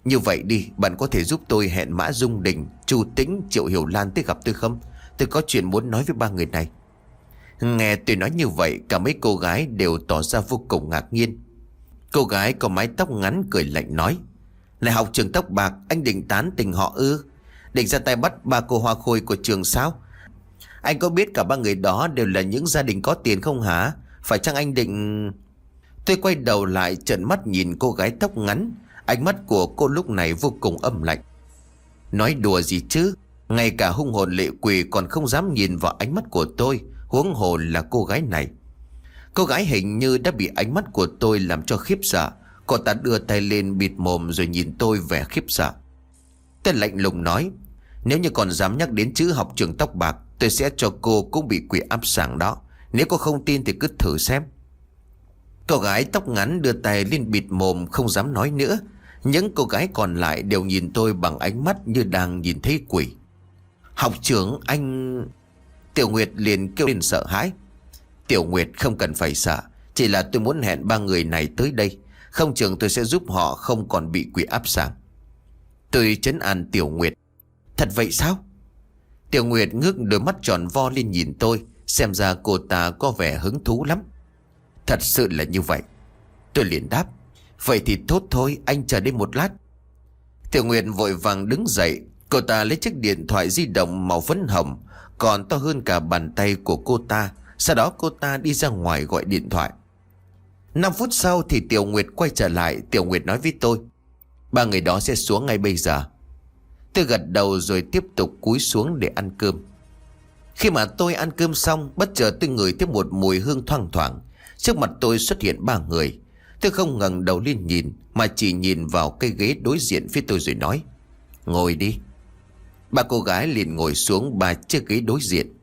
Như vậy đi, bạn có thể giúp tôi hẹn Mã Dung Đình, Chu Tĩnh, Triệu Hiểu Lan tới gặp tôi không? Tôi có chuyện muốn nói với ba người này. Nghe tôi nói như vậy, cả mấy cô gái đều tỏ ra vô cùng ngạc nhiên. Cô gái có mái tóc ngắn cười lạnh nói: Này học trường tóc bạc, anh định tán tình họ ư? Định ra tay bắt ba cô hoa khôi của trường sao? Anh có biết cả ba người đó đều là những gia đình có tiền không hả? Phải chăng anh định... Tôi quay đầu lại trợn mắt nhìn cô gái tóc ngắn. Ánh mắt của cô lúc này vô cùng âm lạnh. Nói đùa gì chứ? Ngay cả hung hồn lệ quỷ còn không dám nhìn vào ánh mắt của tôi, huống hồ là cô gái này. Cô gái hình như đã bị ánh mắt của tôi làm cho khiếp sợ. Cô ta đưa tay lên bịt mồm rồi nhìn tôi vẻ khiếp sợ. Tôi lạnh lùng nói: Nếu như còn dám nhắc đến chữ học trường tóc bạc, tôi sẽ cho cô cũng bị quỷ áp sảng đó. Nếu cô không tin thì cứ thử xem. Cô gái tóc ngắn đưa tay lên bịt mồm không dám nói nữa. Những cô gái còn lại đều nhìn tôi bằng ánh mắt như đang nhìn thấy quỷ. Học trưởng anh... Tiểu Nguyệt liền kêu lên sợ hãi. Tiểu Nguyệt không cần phải sợ, chỉ là tôi muốn hẹn ba người này tới đây. Không chừng tôi sẽ giúp họ không còn bị quỷ áp sảng. Tôi trấn an Tiểu Nguyệt: Thật vậy sao? Tiểu Nguyệt ngước đôi mắt tròn vo lên nhìn tôi. Xem ra cô ta có vẻ hứng thú lắm. Thật sự là như vậy. Tôi liền đáp: Vậy thì tốt thôi, anh chờ đây một lát. Tiểu Nguyệt vội vàng đứng dậy. Cô ta lấy chiếc điện thoại di động màu phấn hồng, còn to hơn cả bàn tay của cô ta. Sau đó cô ta đi ra ngoài gọi điện thoại. Năm phút sau thì Tiểu Nguyệt quay trở lại. Tiểu Nguyệt nói với tôi: Ba người đó sẽ xuống ngay bây giờ. Tôi gật đầu rồi tiếp tục cúi xuống để ăn cơm. Khi mà tôi ăn cơm xong, bất chợt tôi ngửi thấy một mùi hương thoang thoảng. Trước mặt tôi xuất hiện ba người. Tôi không ngẩng đầu lên nhìn, mà chỉ nhìn vào cây ghế đối diện phía tôi rồi nói: Ngồi đi. Ba cô gái liền ngồi xuống ba chiếc ghế đối diện.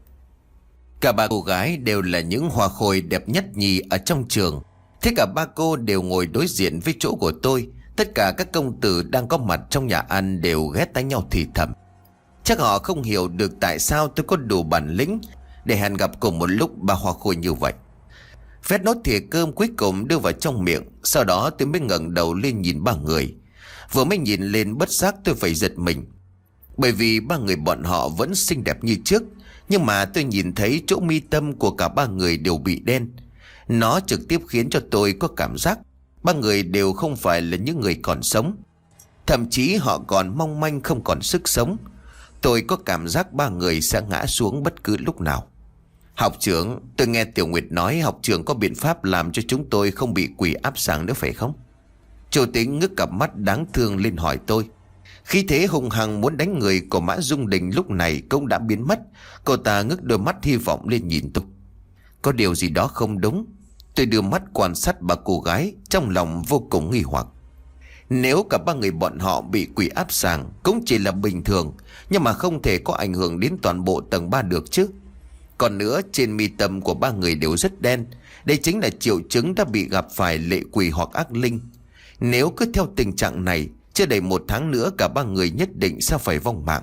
Cả ba cô gái đều là những hoa khôi đẹp nhất nhì ở trong trường. Thế cả ba cô đều ngồi đối diện với chỗ của tôi. Tất cả các công tử đang có mặt trong nhà ăn đều ghé tai nhau thì thầm. Chắc họ không hiểu được tại sao tôi có đủ bản lĩnh để hẹn gặp cùng một lúc ba hoa khôi như vậy. Vét nốt thìa cơm cuối cùng đưa vào trong miệng. Sau đó tôi mới ngẩng đầu lên nhìn ba người. Vừa mới nhìn lên bất giác tôi phải giật mình. Bởi vì ba người bọn họ vẫn xinh đẹp như trước, nhưng mà tôi nhìn thấy chỗ mi tâm của cả ba người đều bị đen. Nó trực tiếp khiến cho tôi có cảm giác ba người đều không phải là những người còn sống. Thậm chí họ còn mong manh không còn sức sống. Tôi có cảm giác ba người sẽ ngã xuống bất cứ lúc nào. Học trưởng, tôi nghe Tiểu Nguyệt nói học trưởng có biện pháp làm cho chúng tôi không bị quỷ áp sảng nữa phải không? Chu Tĩnh ngước cặp mắt đáng thương lên hỏi tôi. Khí thế hùng hăng muốn đánh người của Mã Dung Đình lúc này cũng đã biến mất. Cô ta ngước đôi mắt hy vọng lên nhìn tôi. Có điều gì đó không đúng. Tôi đưa mắt quan sát ba cô gái, trong lòng vô cùng nghi hoặc. Nếu cả ba người bọn họ bị quỷ áp sảng cũng chỉ là bình thường, nhưng mà không thể có ảnh hưởng đến toàn bộ tầng ba được chứ. Còn nữa, trên mi tâm của ba người đều rất đen. Đây chính là triệu chứng đã bị gặp phải lệ quỷ hoặc ác linh. Nếu cứ theo tình trạng này, chưa đầy một tháng nữa cả ba người nhất định sẽ phải vong mạng.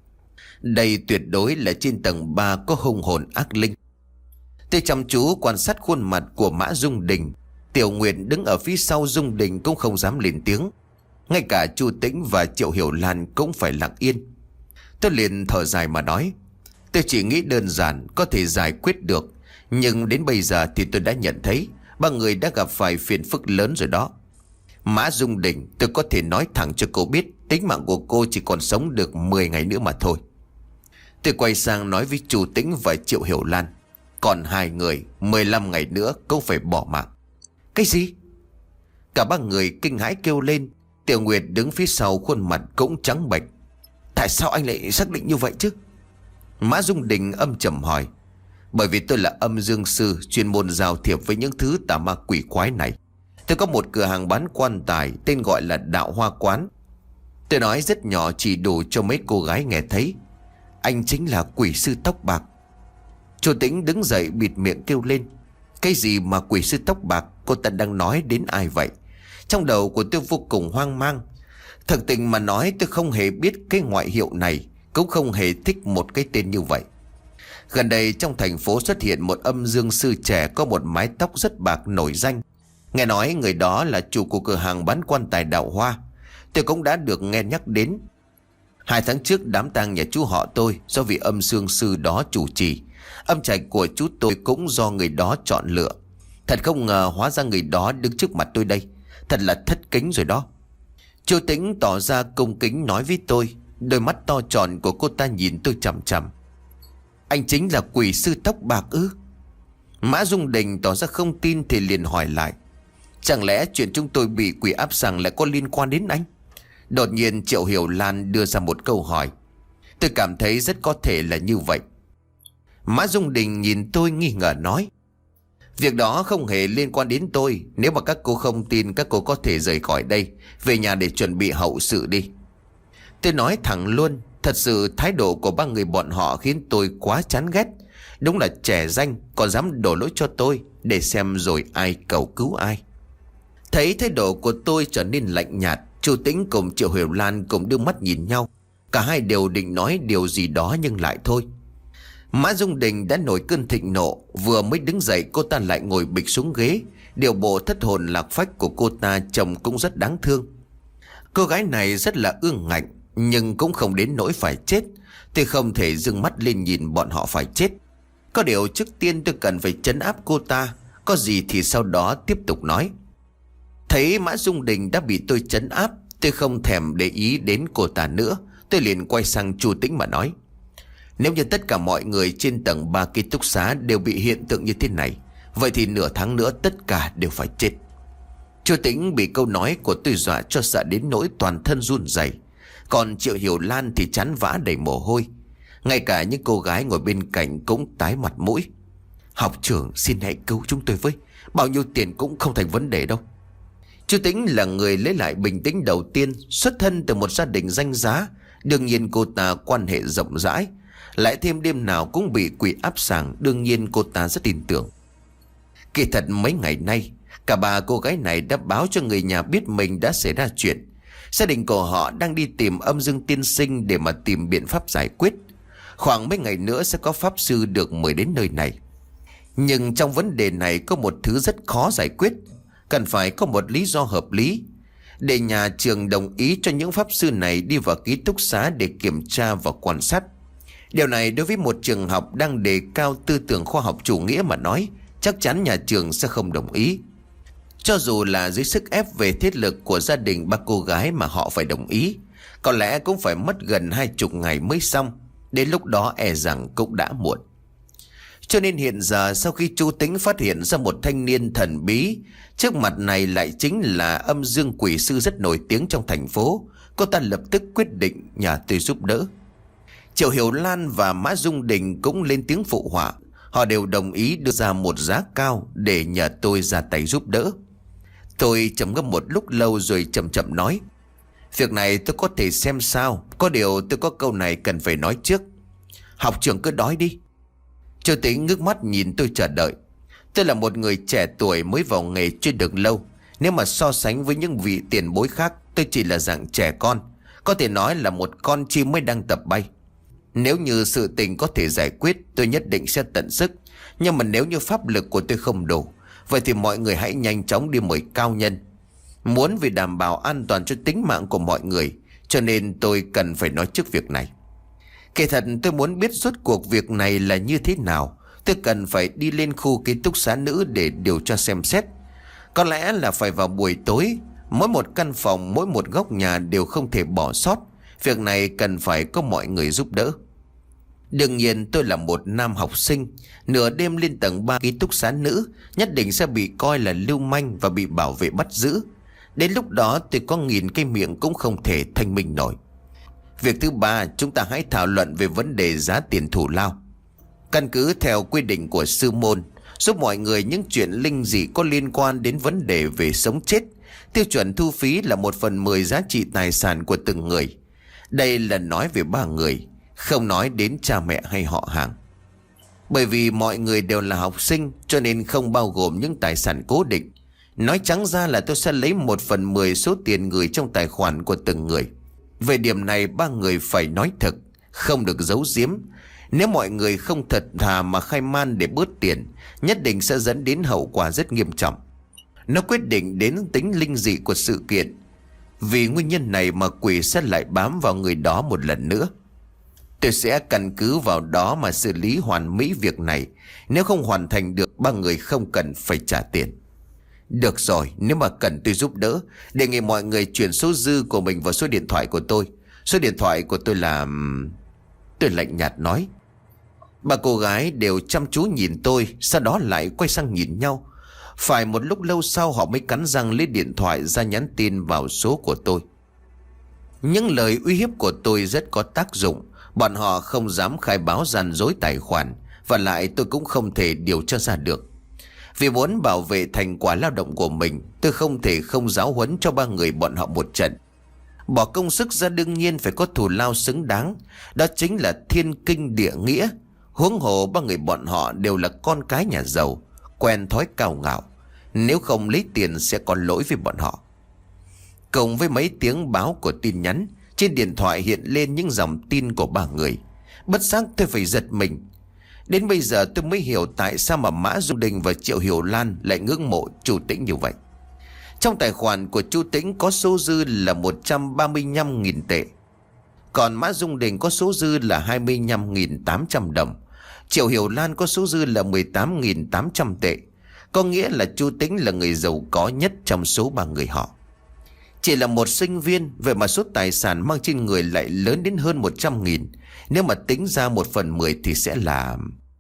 Đây tuyệt đối là trên tầng ba có hung hồn ác linh. Tôi chăm chú quan sát khuôn mặt của Mã Dung Đình. Tiểu Nguyệt đứng ở phía sau Dung Đình cũng không dám lên tiếng. Ngay cả Chu Tĩnh và Triệu Hiểu Lan cũng phải lặng yên. Tôi liền thở dài mà nói: Tôi chỉ nghĩ đơn giản có thể giải quyết được, nhưng đến bây giờ thì tôi đã nhận thấy ba người đã gặp phải phiền phức lớn rồi đó. Mã Dung Đình, tôi có thể nói thẳng cho cô biết tính mạng của cô chỉ còn sống được mười ngày nữa mà thôi. Tôi quay sang nói với Chu Tĩnh và Triệu Hiểu Lan: Còn hai người mười lăm ngày nữa cũng phải bỏ mạng. Cái gì? Cả ba người kinh hãi kêu lên. Tiểu Nguyệt đứng phía sau khuôn mặt cũng trắng bệch. Tại sao anh lại xác định như vậy chứ? Mã Dung Đình âm trầm hỏi: Bởi vì tôi là âm dương sư, chuyên môn giao thiệp với những thứ tà ma quỷ quái này. Tôi có một cửa hàng bán quan tài tên gọi là Đạo Hoa Quán. Tôi nói rất nhỏ chỉ đủ cho mấy cô gái nghe thấy. Anh chính là quỷ sư tóc bạc. Chu Tĩnh đứng dậy bịt miệng kêu lên: Cái gì mà quỷ sư tóc bạc? Cô ta đang nói đến ai vậy? Trong đầu của tôi vô cùng hoang mang. Thực tình mà nói, tôi không hề biết cái ngoại hiệu này, cũng không hề thích một cái tên như vậy. Gần đây trong thành phố xuất hiện một âm dương sư trẻ có một mái tóc rất bạc nổi danh. Nghe nói người đó là chủ của cửa hàng bán quan tài Đạo Hoa. tôi cũng đã được nghe nhắc đến. Hai tháng trước đám tang nhà chú họ tôi do vị âm dương sư đó chủ trì. Âm trạch của chú tôi cũng do người đó chọn lựa. Thật không ngờ hóa ra người đó đứng trước mặt tôi đây. Thật là thất kính rồi đó. Chú Tĩnh tỏ ra cung kính nói với tôi. Đôi mắt to tròn của cô ta nhìn tôi chằm chằm. Anh chính là quỷ sư tóc bạc ư? Mã Dung Đình tỏ ra không tin thì liền hỏi lại. Chẳng lẽ chuyện chúng tôi bị quỷ áp rằng lại có liên quan đến anh? Đột nhiên Triệu Hiểu Lan đưa ra một câu hỏi. Tôi cảm thấy rất có thể là như vậy. Mã Dung Đình nhìn tôi nghi ngờ nói. Việc đó không hề liên quan đến tôi. Nếu mà các cô không tin, các cô có thể rời khỏi đây, về nhà để chuẩn bị hậu sự đi. Tôi nói thẳng luôn. Thật sự thái độ của ba người bọn họ khiến tôi quá chán ghét. Đúng là trẻ danh còn dám đổ lỗi cho tôi, để xem rồi ai cầu cứu ai. Thấy thái độ của tôi trở nên lạnh nhạt, Chu Tĩnh cùng Triệu Hiểu Lan cùng đưa mắt nhìn nhau. Cả hai đều định nói điều gì đó nhưng lại thôi. Mã Dung Đình đã nổi cơn thịnh nộ. Vừa mới đứng dậy cô ta lại ngồi bịch xuống ghế. Điều bộ thất hồn lạc phách của cô ta trông cũng rất đáng thương. Cô gái này rất là ương ngạnh, nhưng cũng không đến nỗi phải chết. Tôi không thể dừng mắt lên nhìn bọn họ phải chết. Có điều trước tiên tôi cần phải trấn áp cô ta. Có gì thì sau đó tiếp tục nói. Thấy Mã Dung Đình đã bị tôi trấn áp, tôi không thèm để ý đến cô ta nữa. Tôi liền quay sang Chu Tĩnh mà nói. Nếu như tất cả mọi người trên tầng ba ký túc xá đều bị hiện tượng như thế này, vậy thì nửa tháng nữa tất cả đều phải chết. Chu Tĩnh bị câu nói của tôi dọa cho sợ đến nỗi toàn thân run rẩy. Còn Triệu Hiểu Lan thì chán vã đầy mồ hôi. Ngay cả những cô gái ngồi bên cạnh cũng tái mặt mũi. Học trưởng xin hãy cứu chúng tôi với. Bao nhiêu tiền cũng không thành vấn đề đâu. Chu Tĩnh là người lấy lại bình tĩnh đầu tiên. Xuất thân từ một gia đình danh giá, đương nhiên cô ta quan hệ rộng rãi. Lại thêm đêm nào cũng bị quỷ áp sàng, đương nhiên cô ta rất tin tưởng. Kỳ thật mấy ngày nay, cả ba cô gái này đã báo cho người nhà biết mình đã xảy ra chuyện. Gia đình của họ đang đi tìm âm dương tiên sinh để mà tìm biện pháp giải quyết. Khoảng mấy ngày nữa sẽ có pháp sư được mời đến nơi này. Nhưng trong vấn đề này có một thứ rất khó giải quyết. Cần phải có một lý do hợp lý để nhà trường đồng ý cho những pháp sư này đi vào ký túc xá để kiểm tra và quan sát. Điều này đối với một trường học đang đề cao tư tưởng khoa học chủ nghĩa mà nói, chắc chắn nhà trường sẽ không đồng ý. Cho dù là dưới sức ép về thiết lực của gia đình ba cô gái mà họ phải đồng ý, có lẽ cũng phải mất gần hai chục ngày mới xong. Đến lúc đó e rằng cũng đã muộn. Cho nên hiện giờ sau khi Chu Tĩnh phát hiện ra một thanh niên thần bí, trước mặt này lại chính là âm dương quỷ sư rất nổi tiếng trong thành phố, cô ta lập tức quyết định nhờ tôi giúp đỡ. Triệu Hiểu Lan và Mã Dung Đình cũng lên tiếng phụ họa. Họ đều đồng ý đưa ra một giá cao để nhờ tôi ra tay giúp đỡ. Tôi trầm ngâm một lúc lâu rồi chậm chậm nói. Việc này tôi có thể xem sao. Có điều tôi có câu này cần phải nói trước. Học trưởng cứ nói đi. Chu Tĩnh ngước mắt nhìn tôi chờ đợi. Tôi là một người trẻ tuổi mới vào nghề chưa được lâu. Nếu mà so sánh với những vị tiền bối khác, tôi chỉ là dạng trẻ con. Có thể nói là một con chim mới đang tập bay. Nếu như sự tình có thể giải quyết, tôi nhất định sẽ tận sức. Nhưng mà nếu như pháp lực của tôi không đủ, vậy thì mọi người hãy nhanh chóng đi mời cao nhân. Muốn vì đảm bảo an toàn cho tính mạng của mọi người, cho nên tôi cần phải nói trước việc này. Kỳ thật tôi muốn biết rốt cuộc việc này là như thế nào. Tôi cần phải đi lên khu ký túc xá nữ để điều tra xem xét. Có lẽ là phải vào buổi tối. Mỗi một căn phòng, mỗi một góc nhà đều không thể bỏ sót. Việc này cần phải có mọi người giúp đỡ. Đương nhiên tôi là một nam học sinh, nửa đêm lên tầng ba ký túc xá nữ, nhất định sẽ bị coi là lưu manh và bị bảo vệ bắt giữ. Đến lúc đó tôi có nghìn cái miệng cũng không thể thanh minh nổi. Việc thứ ba, chúng ta hãy thảo luận về vấn đề giá tiền thù lao. Căn cứ theo quy định của sư môn, giúp mọi người những chuyện linh dị có liên quan đến vấn đề về sống chết, tiêu chuẩn thu phí là một phần mười giá trị tài sản của từng người. Đây là nói về ba người, không nói đến cha mẹ hay họ hàng. Bởi vì mọi người đều là học sinh, cho nên không bao gồm những tài sản cố định. Nói trắng ra là tôi sẽ lấy một phần mười số tiền gửi trong tài khoản của từng người. Về điểm này ba người phải nói thật, không được giấu giếm. Nếu mọi người không thật thà mà khai man để bớt tiền, nhất định sẽ dẫn đến hậu quả rất nghiêm trọng. Nó quyết định đến tính linh dị của sự kiện. Vì nguyên nhân này mà quỷ sẽ lại bám vào người đó một lần nữa. Tôi sẽ căn cứ vào đó mà xử lý hoàn mỹ việc này. Nếu không hoàn thành được, ba người không cần phải trả tiền. Được rồi, nếu mà cần tôi giúp đỡ, đề nghị mọi người chuyển số dư của mình vào số điện thoại của tôi. Số điện thoại của tôi là... Tôi lạnh nhạt nói. Ba cô gái đều chăm chú nhìn tôi, sau đó lại quay sang nhìn nhau. Phải một lúc lâu sau họ mới cắn răng lấy điện thoại ra nhắn tin vào số của tôi. Những lời uy hiếp của tôi rất có tác dụng. Bọn họ không dám khai báo gian dối tài khoản, và lại tôi cũng không thể điều tra ra được. Vì muốn bảo vệ thành quả lao động của mình, tôi không thể không giáo huấn cho ba người bọn họ một trận. Bỏ công sức ra đương nhiên phải có thù lao xứng đáng. Đó chính là thiên kinh địa nghĩa. Huống hồ ba người bọn họ đều là con cái nhà giàu, quen thói cao ngạo. Nếu không lấy tiền sẽ có lỗi với bọn họ. Cùng với mấy tiếng báo của tin nhắn, trên điện thoại hiện lên những dòng tin của ba người. Bất giác tôi phải giật mình. Đến bây giờ tôi mới hiểu tại sao mà Mã Dung Đình và Triệu Hiểu Lan lại ngưỡng mộ chú Tĩnh như vậy. Trong tài khoản của chú Tĩnh có số dư là một trăm ba mươi lăm nghìn tệ. Còn Mã Dung Đình có số dư là hai mươi lăm nghìn tám trăm đồng. Triệu Hiểu Lan có số dư là mười tám nghìn tám trăm tệ. Có nghĩa là chú Tĩnh là người giàu có nhất trong số ba người họ. Chỉ là một sinh viên, vậy mà số tài sản mang trên người lại lớn đến hơn một trăm nghìn. Nếu mà tính ra một phần mười thì sẽ là...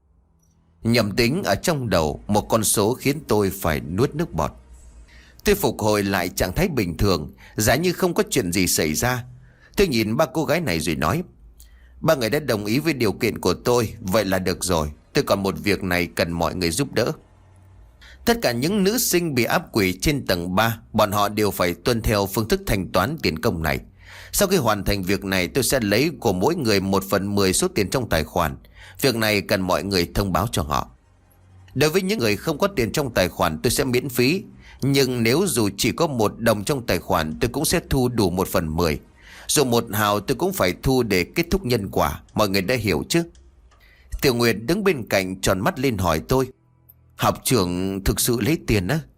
Nhầm tính ở trong đầu một con số khiến tôi phải nuốt nước bọt. Tôi phục hồi lại trạng thái bình thường, giả như không có chuyện gì xảy ra. Tôi nhìn ba cô gái này rồi nói: ba người đã đồng ý với điều kiện của tôi, vậy là được rồi. Tôi còn một việc này cần mọi người giúp đỡ. Tất cả những nữ sinh bị áp quỷ trên tầng ba, bọn họ đều phải tuân theo phương thức thanh toán tiền công này. Sau khi hoàn thành việc này, tôi sẽ lấy của mỗi người một phần mười số tiền trong tài khoản. Việc này cần mọi người thông báo cho họ. Đối với những người không có tiền trong tài khoản, tôi sẽ miễn phí. Nhưng nếu dù chỉ có một đồng trong tài khoản, tôi cũng sẽ thu đủ một phần mười. Dù một hào tôi cũng phải thu để kết thúc nhân quả. Mọi người đã hiểu chứ? Tiểu Nguyệt đứng bên cạnh tròn mắt lên hỏi tôi: học trưởng thực sự lấy tiền á?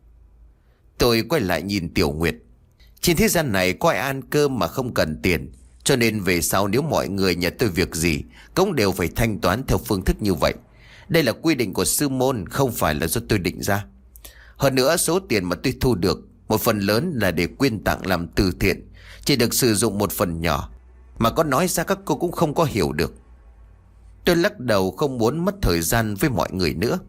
Tôi quay lại nhìn Tiểu Nguyệt. Trên thế gian này có ai ăn cơm mà không cần tiền. Cho nên về sau nếu mọi người nhờ tôi việc gì cũng đều phải thanh toán theo phương thức như vậy. Đây là quy định của sư môn, không phải là do tôi định ra. Hơn nữa số tiền mà tôi thu được, một phần lớn là để quyên tặng làm từ thiện. Chỉ được sử dụng một phần nhỏ, mà có nói ra các cô cũng không có hiểu được. Tôi lắc đầu không muốn mất thời gian với mọi người nữa.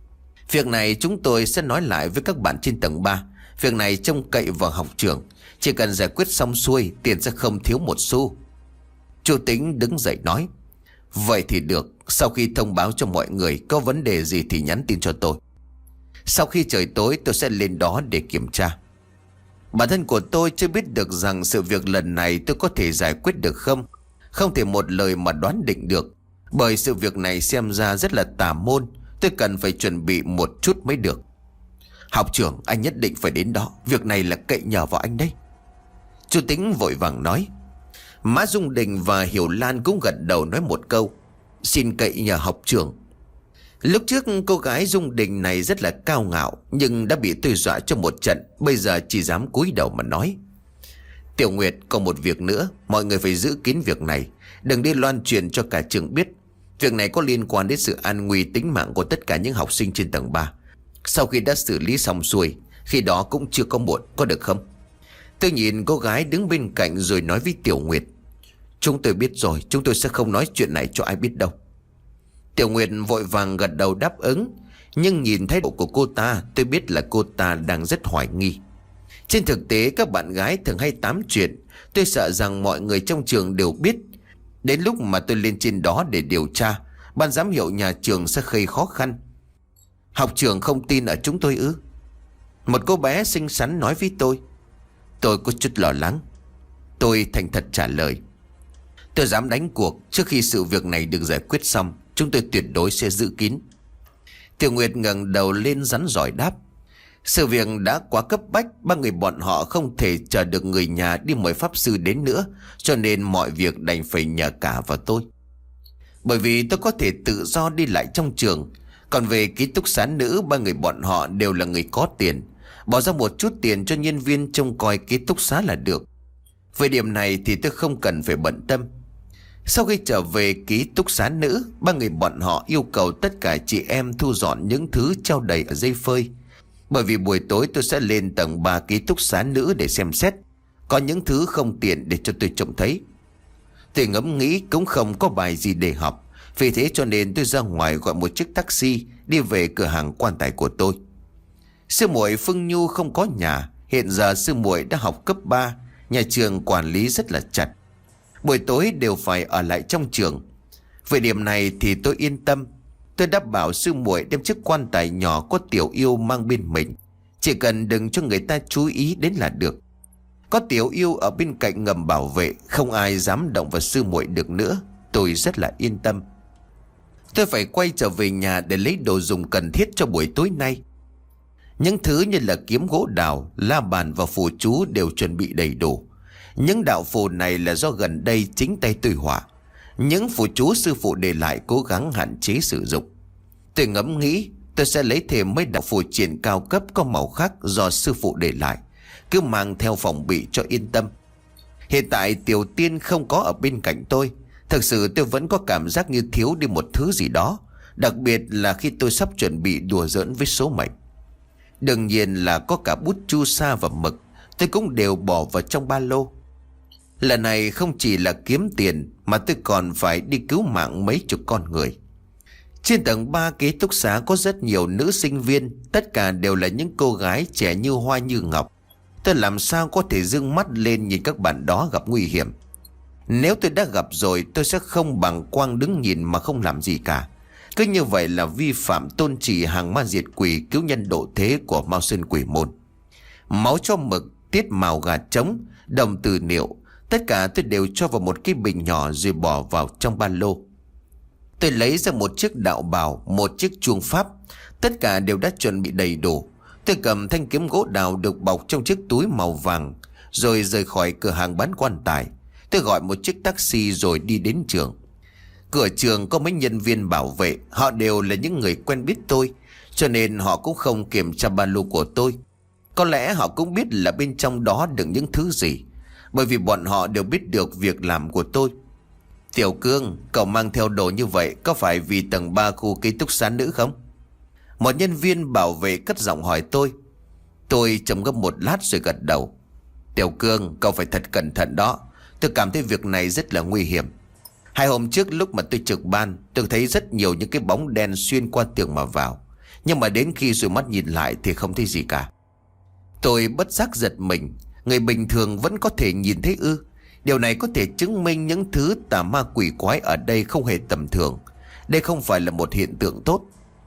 Việc này chúng tôi sẽ nói lại với các bạn trên tầng ba. Việc này trông cậy vào học trưởng. Chỉ cần giải quyết xong xuôi, tiền sẽ không thiếu một xu. Chú Tĩnh đứng dậy nói: vậy thì được. Sau khi thông báo cho mọi người, có vấn đề gì thì nhắn tin cho tôi. Sau khi trời tối tôi sẽ lên đó để kiểm tra. Bản thân của tôi chưa biết được rằng sự việc lần này tôi có thể giải quyết được không. Không thể một lời mà đoán định được, bởi sự việc này xem ra rất là tà môn. Tôi cần phải chuẩn bị một chút mới được. Học trưởng, anh nhất định phải đến đó. Việc này là cậy nhờ vào anh đấy. Chú Tĩnh vội vàng nói. Mã Dung Đình và Hiểu Lan cũng gật đầu nói một câu: xin cậy nhờ học trưởng. Lúc trước cô gái Dung Đình này rất là cao ngạo, nhưng đã bị tôi dọa cho một trận. Bây giờ chỉ dám cúi đầu mà nói: Tiểu Nguyệt, còn một việc nữa. Mọi người phải giữ kín việc này, đừng đi loan truyền cho cả trường biết. Việc này có liên quan đến sự an nguy tính mạng của tất cả những học sinh trên tầng ba. Sau khi đã xử lý xong xuôi, khi đó cũng chưa có muộn, có được không? Tôi nhìn cô gái đứng bên cạnh rồi nói với Tiểu Nguyệt: chúng tôi biết rồi, chúng tôi sẽ không nói chuyện này cho ai biết đâu. Tiểu Nguyệt vội vàng gật đầu đáp ứng. Nhưng nhìn thái độ của cô ta, tôi biết là cô ta đang rất hoài nghi. Trên thực tế các bạn gái thường hay tám chuyện. Tôi sợ rằng mọi người trong trường đều biết. Đến lúc mà tôi lên trên đó để điều tra, ban giám hiệu nhà trường sẽ gây khó khăn. Học trưởng không tin ở chúng tôi ư? Một cô bé xinh xắn nói với tôi. Tôi có chút lo lắng. Tôi thành thật trả lời: tôi dám đánh cuộc, trước khi sự việc này được giải quyết xong, chúng tôi tuyệt đối sẽ giữ kín. Tiểu Nguyệt ngẩng đầu lên rắn rỏi đáp: sự việc đã quá cấp bách, ba người bọn họ không thể chờ được người nhà đi mời pháp sư đến nữa, cho nên mọi việc đành phải nhờ cả vào tôi. Bởi vì tôi có thể tự do đi lại trong trường. Còn về ký túc xá nữ, ba người bọn họ đều là người có tiền, bỏ ra một chút tiền cho nhân viên trông coi ký túc xá là được. Về điểm này thì tôi không cần phải bận tâm. Sau khi trở về ký túc xá nữ, ba người bọn họ yêu cầu tất cả chị em thu dọn những thứ treo đầy ở dây phơi. Bởi vì buổi tối tôi sẽ lên tầng ba ký túc xá nữ để xem xét. Có những thứ không tiện để cho tôi trông thấy. Tôi ngẫm nghĩ cũng không có bài gì để học. Vì thế cho nên tôi ra ngoài gọi một chiếc taxi đi về cửa hàng quan tài của tôi. Sư muội Phương Nhu không có nhà. Hiện giờ sư muội đã học cấp ba. Nhà trường quản lý rất là chặt. Buổi tối đều phải ở lại trong trường. Về điểm này thì tôi yên tâm. Tôi đã bảo sư muội đem chiếc quan tài nhỏ có Tiểu Yêu mang bên mình. Chỉ cần đừng cho người ta chú ý đến là được. Có Tiểu Yêu ở bên cạnh ngầm bảo vệ, không ai dám động vào sư muội được nữa. Tôi rất là yên tâm. Tôi phải quay trở về nhà để lấy đồ dùng cần thiết cho buổi tối nay. Những thứ như là kiếm gỗ đào, la bàn và phù chú đều chuẩn bị đầy đủ. Những đạo phù này là do gần đây chính tay tôi họa. Những phù chú sư phụ để lại cố gắng hạn chế sử dụng. Tôi ngẫm nghĩ tôi sẽ lấy thêm mấy đạo phù triển cao cấp có màu khác do sư phụ để lại, cứ mang theo phòng bị cho yên tâm. Hiện tại Tiểu Tiên không có ở bên cạnh tôi. Thực sự tôi vẫn có cảm giác như thiếu đi một thứ gì đó, đặc biệt là khi tôi sắp chuẩn bị đùa giỡn với số mệnh. Đương nhiên là có cả bút chu sa và mực, tôi cũng đều bỏ vào trong ba lô. Lần này không chỉ là kiếm tiền mà tôi còn phải đi cứu mạng mấy chục con người. Trên tầng ba ký túc xá có rất nhiều nữ sinh viên, tất cả đều là những cô gái trẻ như hoa như ngọc. Tôi làm sao có thể dương mắt lên nhìn các bạn đó gặp nguy hiểm. Nếu tôi đã gặp rồi tôi sẽ không bằng quang đứng nhìn mà không làm gì cả. Cứ như vậy là vi phạm tôn chỉ hàng ma diệt quỷ cứu nhân độ thế của Mao Sơn Quỷ Môn. Máu cho mực, tiết màu gà trống, đồng từ niệu, tất cả tôi đều cho vào một cái bình nhỏ rồi bỏ vào trong ba lô. Tôi lấy ra một chiếc đạo bào, một chiếc chuông pháp, tất cả đều đã chuẩn bị đầy đủ. Tôi cầm thanh kiếm gỗ đào được bọc trong chiếc túi màu vàng, rồi rời khỏi cửa hàng bán quan tài. Tôi gọi một chiếc taxi rồi đi đến trường. Cửa trường có mấy nhân viên bảo vệ, họ đều là những người quen biết tôi, cho nên họ cũng không kiểm tra ba lô của tôi. Có lẽ họ cũng biết là bên trong đó đựng những thứ gì, bởi vì bọn họ đều biết được việc làm của tôi. Tiểu Cương, cậu mang theo đồ như vậy có phải vì tầng ba khu ký túc xá nữ không? Một nhân viên bảo vệ cất giọng hỏi tôi. Tôi trầm ngâm một lát rồi gật đầu. Tiểu Cương, cậu phải thật cẩn thận đó. Tôi cảm thấy việc này rất là nguy hiểm. Hai hôm trước lúc mà tôi trực ban, tôi thấy rất nhiều những cái bóng đen xuyên qua tường mà vào. Nhưng mà đến khi rồi mắt nhìn lại thì không thấy gì cả. Tôi bất giác giật mình. Người bình thường vẫn có thể nhìn thấy ư? Điều này có thể chứng minh những thứ tà ma quỷ quái ở đây không hề tầm thường. Đây không phải là một hiện tượng tốt.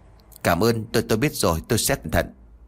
Cảm ơn, tôi tôi biết rồi, tôi sẽ cẩn thận.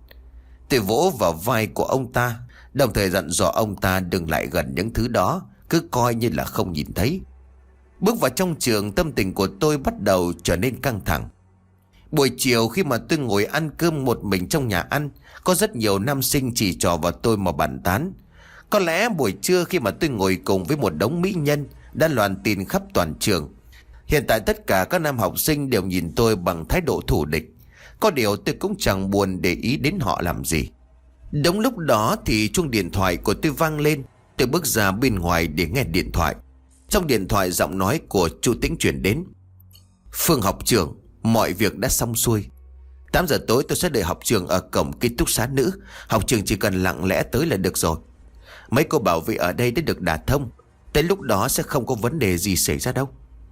Tôi vỗ vào vai của ông ta, đồng thời dặn dò ông ta đừng lại gần những thứ đó, cứ coi như là không nhìn thấy. Bước vào trong trường, tâm tình của tôi bắt đầu trở nên căng thẳng. Buổi chiều khi mà tôi ngồi ăn cơm một mình trong nhà ăn, có rất nhiều nam sinh chỉ trò vào tôi mà bàn tán. Có lẽ buổi trưa khi mà tôi ngồi cùng với một đống mỹ nhân đã loan tin khắp toàn trường. Hiện tại tất cả các nam học sinh đều nhìn tôi bằng thái độ thù địch. Có điều tôi cũng chẳng buồn để ý đến họ làm gì. Đúng lúc đó thì chuông điện thoại của tôi vang lên. Tôi bước ra bên ngoài để nghe điện thoại. Trong điện thoại giọng nói của Chu Tĩnh chuyển đến. Phương học trưởng, mọi việc đã xong xuôi. Tám giờ tối tôi sẽ đợi học trường ở cổng ký túc xá nữ. Học trường chỉ cần lặng lẽ tới là được rồi. Mấy cô bảo vệ ở đây đã được đả thông. Tới lúc đó sẽ không có vấn đề gì xảy ra đâu.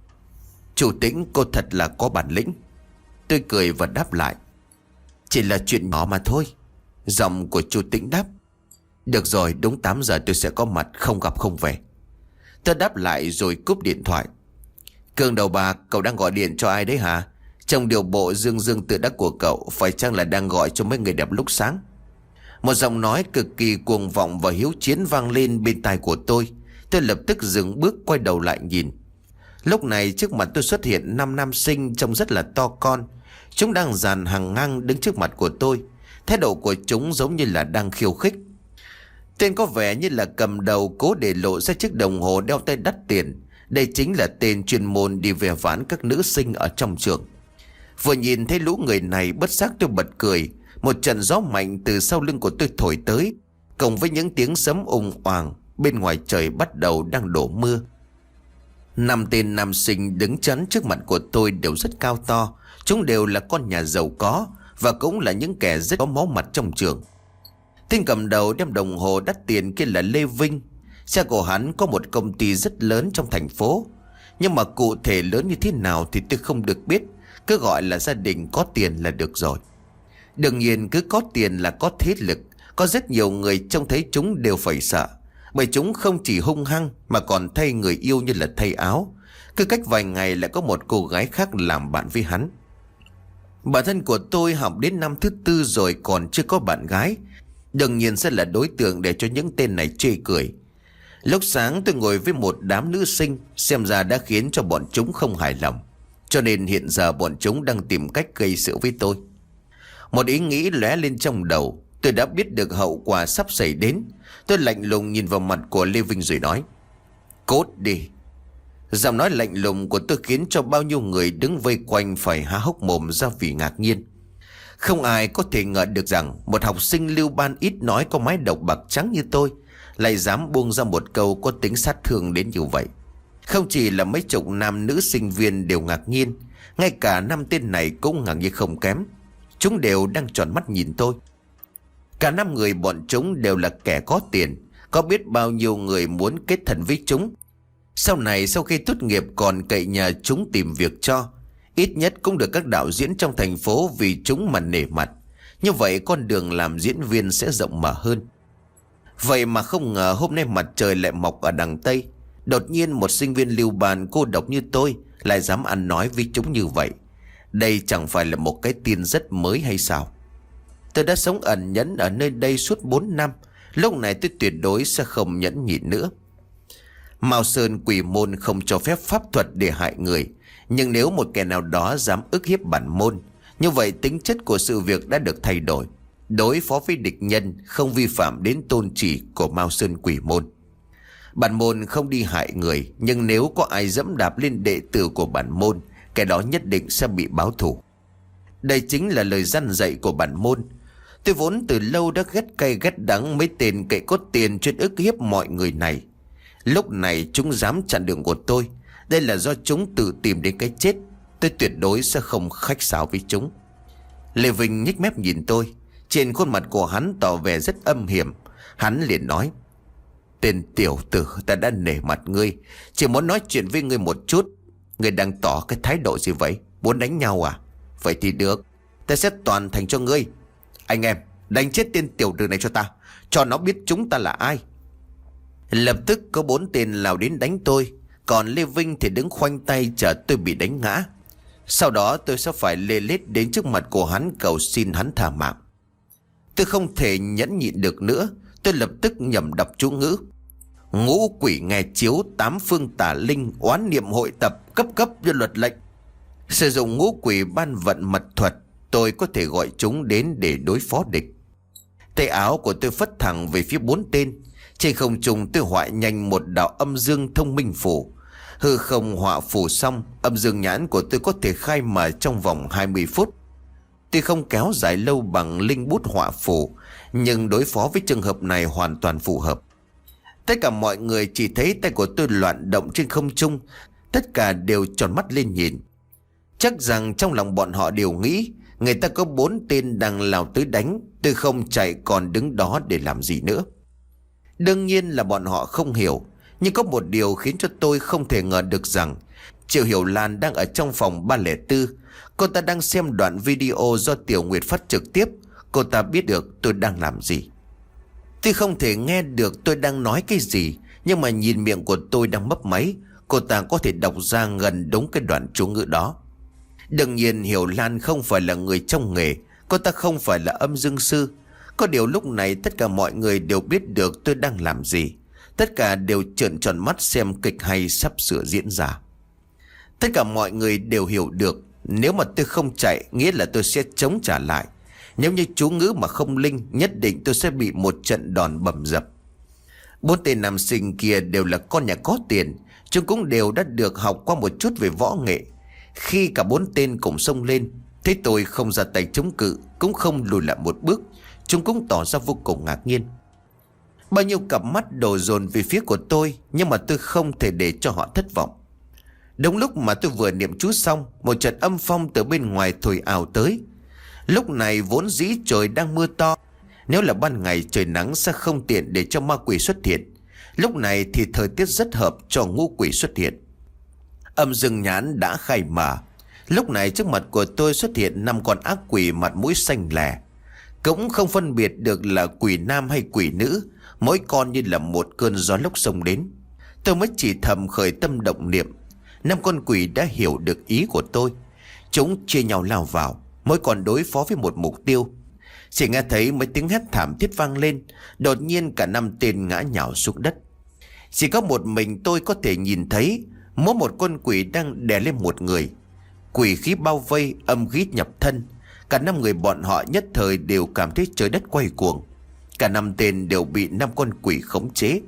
Chu Tĩnh, cô thật là có bản lĩnh. Tôi cười và đáp lại. Chỉ là chuyện nhỏ mà thôi. Giọng của Chu Tĩnh đáp. Được rồi, đúng tám giờ tôi sẽ có mặt, không gặp không về. Tôi đáp lại rồi cúp điện thoại. Cường đầu bạc, cậu đang gọi điện cho ai đấy hả? Trong điều bộ dương dương tự đắc của cậu, phải chăng là đang gọi cho mấy người đẹp lúc sáng? Một giọng nói cực kỳ cuồng vọng và hiếu chiến vang lên bên tai của tôi. Tôi lập tức dừng bước quay đầu lại nhìn. Lúc này trước mặt tôi xuất hiện năm nam sinh trông rất là to con. Chúng đang dàn hàng ngang đứng trước mặt của tôi. Thái độ của chúng giống như là đang khiêu khích. Tên có vẻ như là cầm đầu cố để lộ ra chiếc đồng hồ đeo tay đắt tiền. Đây chính là tên chuyên môn đi về vãn các nữ sinh ở trong trường. Vừa nhìn thấy lũ người này, bất giác tôi bật cười. Một trận gió mạnh từ sau lưng của tôi thổi tới, cộng với những tiếng sấm ùng oàng, Bên ngoài trời bắt đầu đang đổ mưa. Năm tên nam sinh đứng chắn trước mặt của tôi đều rất cao to. Chúng đều là con nhà giàu có và cũng là những kẻ rất có máu mặt trong trường. Tên cầm đầu đem đồng hồ đắt tiền kia là Lê Vinh. Cha của hắn có một công ty rất lớn trong thành phố, nhưng mà cụ thể lớn như thế nào thì tôi không được biết. Cứ gọi là gia đình có tiền là được rồi. Đương nhiên cứ có tiền là có thế lực. Có rất nhiều người trông thấy chúng đều phải sợ, bởi chúng không chỉ hung hăng mà còn thay người yêu như là thay áo. Cứ cách vài ngày lại có một cô gái khác làm bạn với hắn. Bản thân của tôi học đến năm thứ tư rồi còn chưa có bạn gái, đương nhiên sẽ là đối tượng để cho những tên này chê cười. Lúc sáng tôi ngồi với một đám nữ sinh, xem ra đã khiến cho bọn chúng không hài lòng, cho nên hiện giờ bọn chúng đang tìm cách gây sự với tôi. Một ý nghĩ lóe lên trong đầu. Tôi đã biết được hậu quả sắp xảy đến. Tôi lạnh lùng nhìn vào mặt của Lê Vinh rồi nói: "Cốt đi." Giọng nói lạnh lùng của tôi khiến cho bao nhiêu người đứng vây quanh phải há hốc mồm ra vì ngạc nhiên. Không ai có thể ngờ được rằng một học sinh lưu ban ít nói có mái đầu bạc trắng như tôi lại dám buông ra một câu có tính sát thương đến như vậy. Không chỉ là mấy chục nam nữ sinh viên đều ngạc nhiên, ngay cả năm tên này cũng ngạc nhiên không kém. Chúng đều đang tròn mắt nhìn tôi. Cả năm người bọn chúng đều là kẻ có tiền. Có biết bao nhiêu người muốn kết thân với chúng. Sau này sau khi tốt nghiệp còn cậy nhà chúng tìm việc cho. Ít nhất cũng được các đạo diễn trong thành phố vì chúng mà nể mặt. Như vậy con đường làm diễn viên sẽ rộng mở hơn. Vậy mà không ngờ hôm nay mặt trời lại mọc ở đằng Tây. Đột nhiên một sinh viên lưu ban cô độc như tôi lại dám ăn nói với chúng như vậy. Đây chẳng phải là một cái tin rất mới hay sao? Tôi đã sống ẩn nhẫn ở nơi đây suốt bốn năm. Lúc này tôi tuyệt đối sẽ không nhẫn nhịn nữa. Mao Sơn Quỷ Môn không cho phép pháp thuật để hại người. Nhưng nếu một kẻ nào đó dám ức hiếp bản môn, như vậy tính chất của sự việc đã được thay đổi. Đối phó với địch nhân không vi phạm đến tôn chỉ của Mao Sơn Quỷ Môn. Bản môn không đi hại người, nhưng nếu có ai dẫm đạp lên đệ tử của bản môn, kẻ đó nhất định sẽ bị báo thù. Đây chính là lời răn dạy của bản môn. Tôi vốn từ lâu đã ghét cay ghét đắng mấy tên cậy cốt tiền chuyên ức hiếp mọi người này. Lúc này chúng dám chặn đường của tôi. Đây là do chúng tự tìm đến cái chết. Tôi tuyệt đối sẽ không khách sáo với chúng. Lê Vinh nhếch mép nhìn tôi. Trên khuôn mặt của hắn tỏ vẻ rất âm hiểm. Hắn liền nói: "Tên tiểu tử, ta đã nể mặt ngươi, chỉ muốn nói chuyện với ngươi một chút. Ngươi đang tỏ cái thái độ gì vậy? Muốn đánh nhau à? Vậy thì được, ta sẽ toàn thành cho ngươi. Anh em, đánh chết tên tiểu tử này cho ta, cho nó biết chúng ta là ai." Lập tức có bốn tên lao đến đánh tôi. Còn Lê Vinh thì đứng khoanh tay chờ tôi bị đánh ngã. Sau đó tôi sẽ phải lê lết đến trước mặt của hắn cầu xin hắn tha mạng. Tôi không thể nhẫn nhịn được nữa. Tôi lập tức nhẩm đọc chú ngữ: "Ngũ quỷ nghe chiếu, tám phương tả linh, oán niệm hội tập, cấp cấp cho luật lệnh." Sử dụng ngũ quỷ ban vận mật thuật, tôi có thể gọi chúng đến để đối phó địch. Tay áo của tôi phất thẳng về phía bốn tên. Trên không trung tôi họa nhanh một đạo âm dương thông minh phủ. Hư không họa phủ xong, âm dương nhãn của tôi có thể khai mở trong vòng hai mươi phút. Tuy không kéo dài lâu bằng linh bút họa phủ, nhưng đối phó với trường hợp này hoàn toàn phù hợp. Tất cả mọi người chỉ thấy tay của tôi loạn động trên không trung. Tất cả đều tròn mắt lên nhìn. Chắc rằng trong lòng bọn họ đều nghĩ người ta có bốn tên đang lao tới đánh, tôi không chạy còn đứng đó để làm gì nữa. Đương nhiên là bọn họ không hiểu. Nhưng có một điều khiến cho tôi không thể ngờ được rằng Triệu Hiểu Lan đang ở trong phòng ba không bốn. Cô ta đang xem đoạn video do Tiểu Nguyệt phát trực tiếp. Cô ta biết được tôi đang làm gì. Tôi không thể nghe được tôi đang nói cái gì, nhưng mà nhìn miệng của tôi đang mấp máy, cô ta có thể đọc ra gần đúng cái đoạn chú ngữ đó. Đương nhiên Hiểu Lan không phải là người trong nghề. Cô ta không phải là âm dương sư. Có điều lúc này tất cả mọi người đều biết được tôi đang làm gì. Tất cả đều trợn tròn mắt xem kịch hay sắp sửa diễn ra. Tất cả mọi người đều hiểu được nếu mà tôi không chạy nghĩa là tôi sẽ chống trả lại. Nếu như chú ngữ mà không linh, nhất định tôi sẽ bị một trận đòn bầm dập. Bốn tên nam sinh kia đều là con nhà có tiền. Chúng cũng đều đã được học qua một chút về võ nghệ. Khi cả bốn tên cùng xông lên, thấy tôi không ra tay chống cự, cũng không lùi lại một bước, chúng cũng tỏ ra vô cùng ngạc nhiên. Bao nhiêu cặp mắt đổ dồn về phía của tôi, nhưng mà tôi không thể để cho họ thất vọng. Đúng lúc mà tôi vừa niệm chú xong, một trận âm phong từ bên ngoài thổi ào tới. Lúc này vốn dĩ trời đang mưa to, nếu là ban ngày trời nắng sẽ không tiện để cho ma quỷ xuất hiện. Lúc này thì thời tiết rất hợp cho ngũ quỷ xuất hiện. Âm dương nhãn đã khai mở. Lúc này trước mặt của tôi xuất hiện năm con ác quỷ mặt mũi xanh lè. Cũng không phân biệt được là quỷ nam hay quỷ nữ, mỗi con như là một cơn gió lốc xông đến. Tôi mới chỉ thầm khởi tâm động niệm. Năm con quỷ đã hiểu được ý của tôi. Chúng chia nhau lao vào, mỗi con đối phó với một mục tiêu. Chỉ nghe thấy mấy tiếng hét thảm thiết vang lên. Đột nhiên cả năm tên ngã nhào xuống đất. Chỉ có một mình tôi có thể nhìn thấy mỗi một con quỷ đang đè lên một người. Quỷ khí bao vây, âm khí nhập thân. Cả năm người bọn họ nhất thời đều cảm thấy trời đất quay cuồng. Cả năm tên đều bị năm con quỷ khống chế.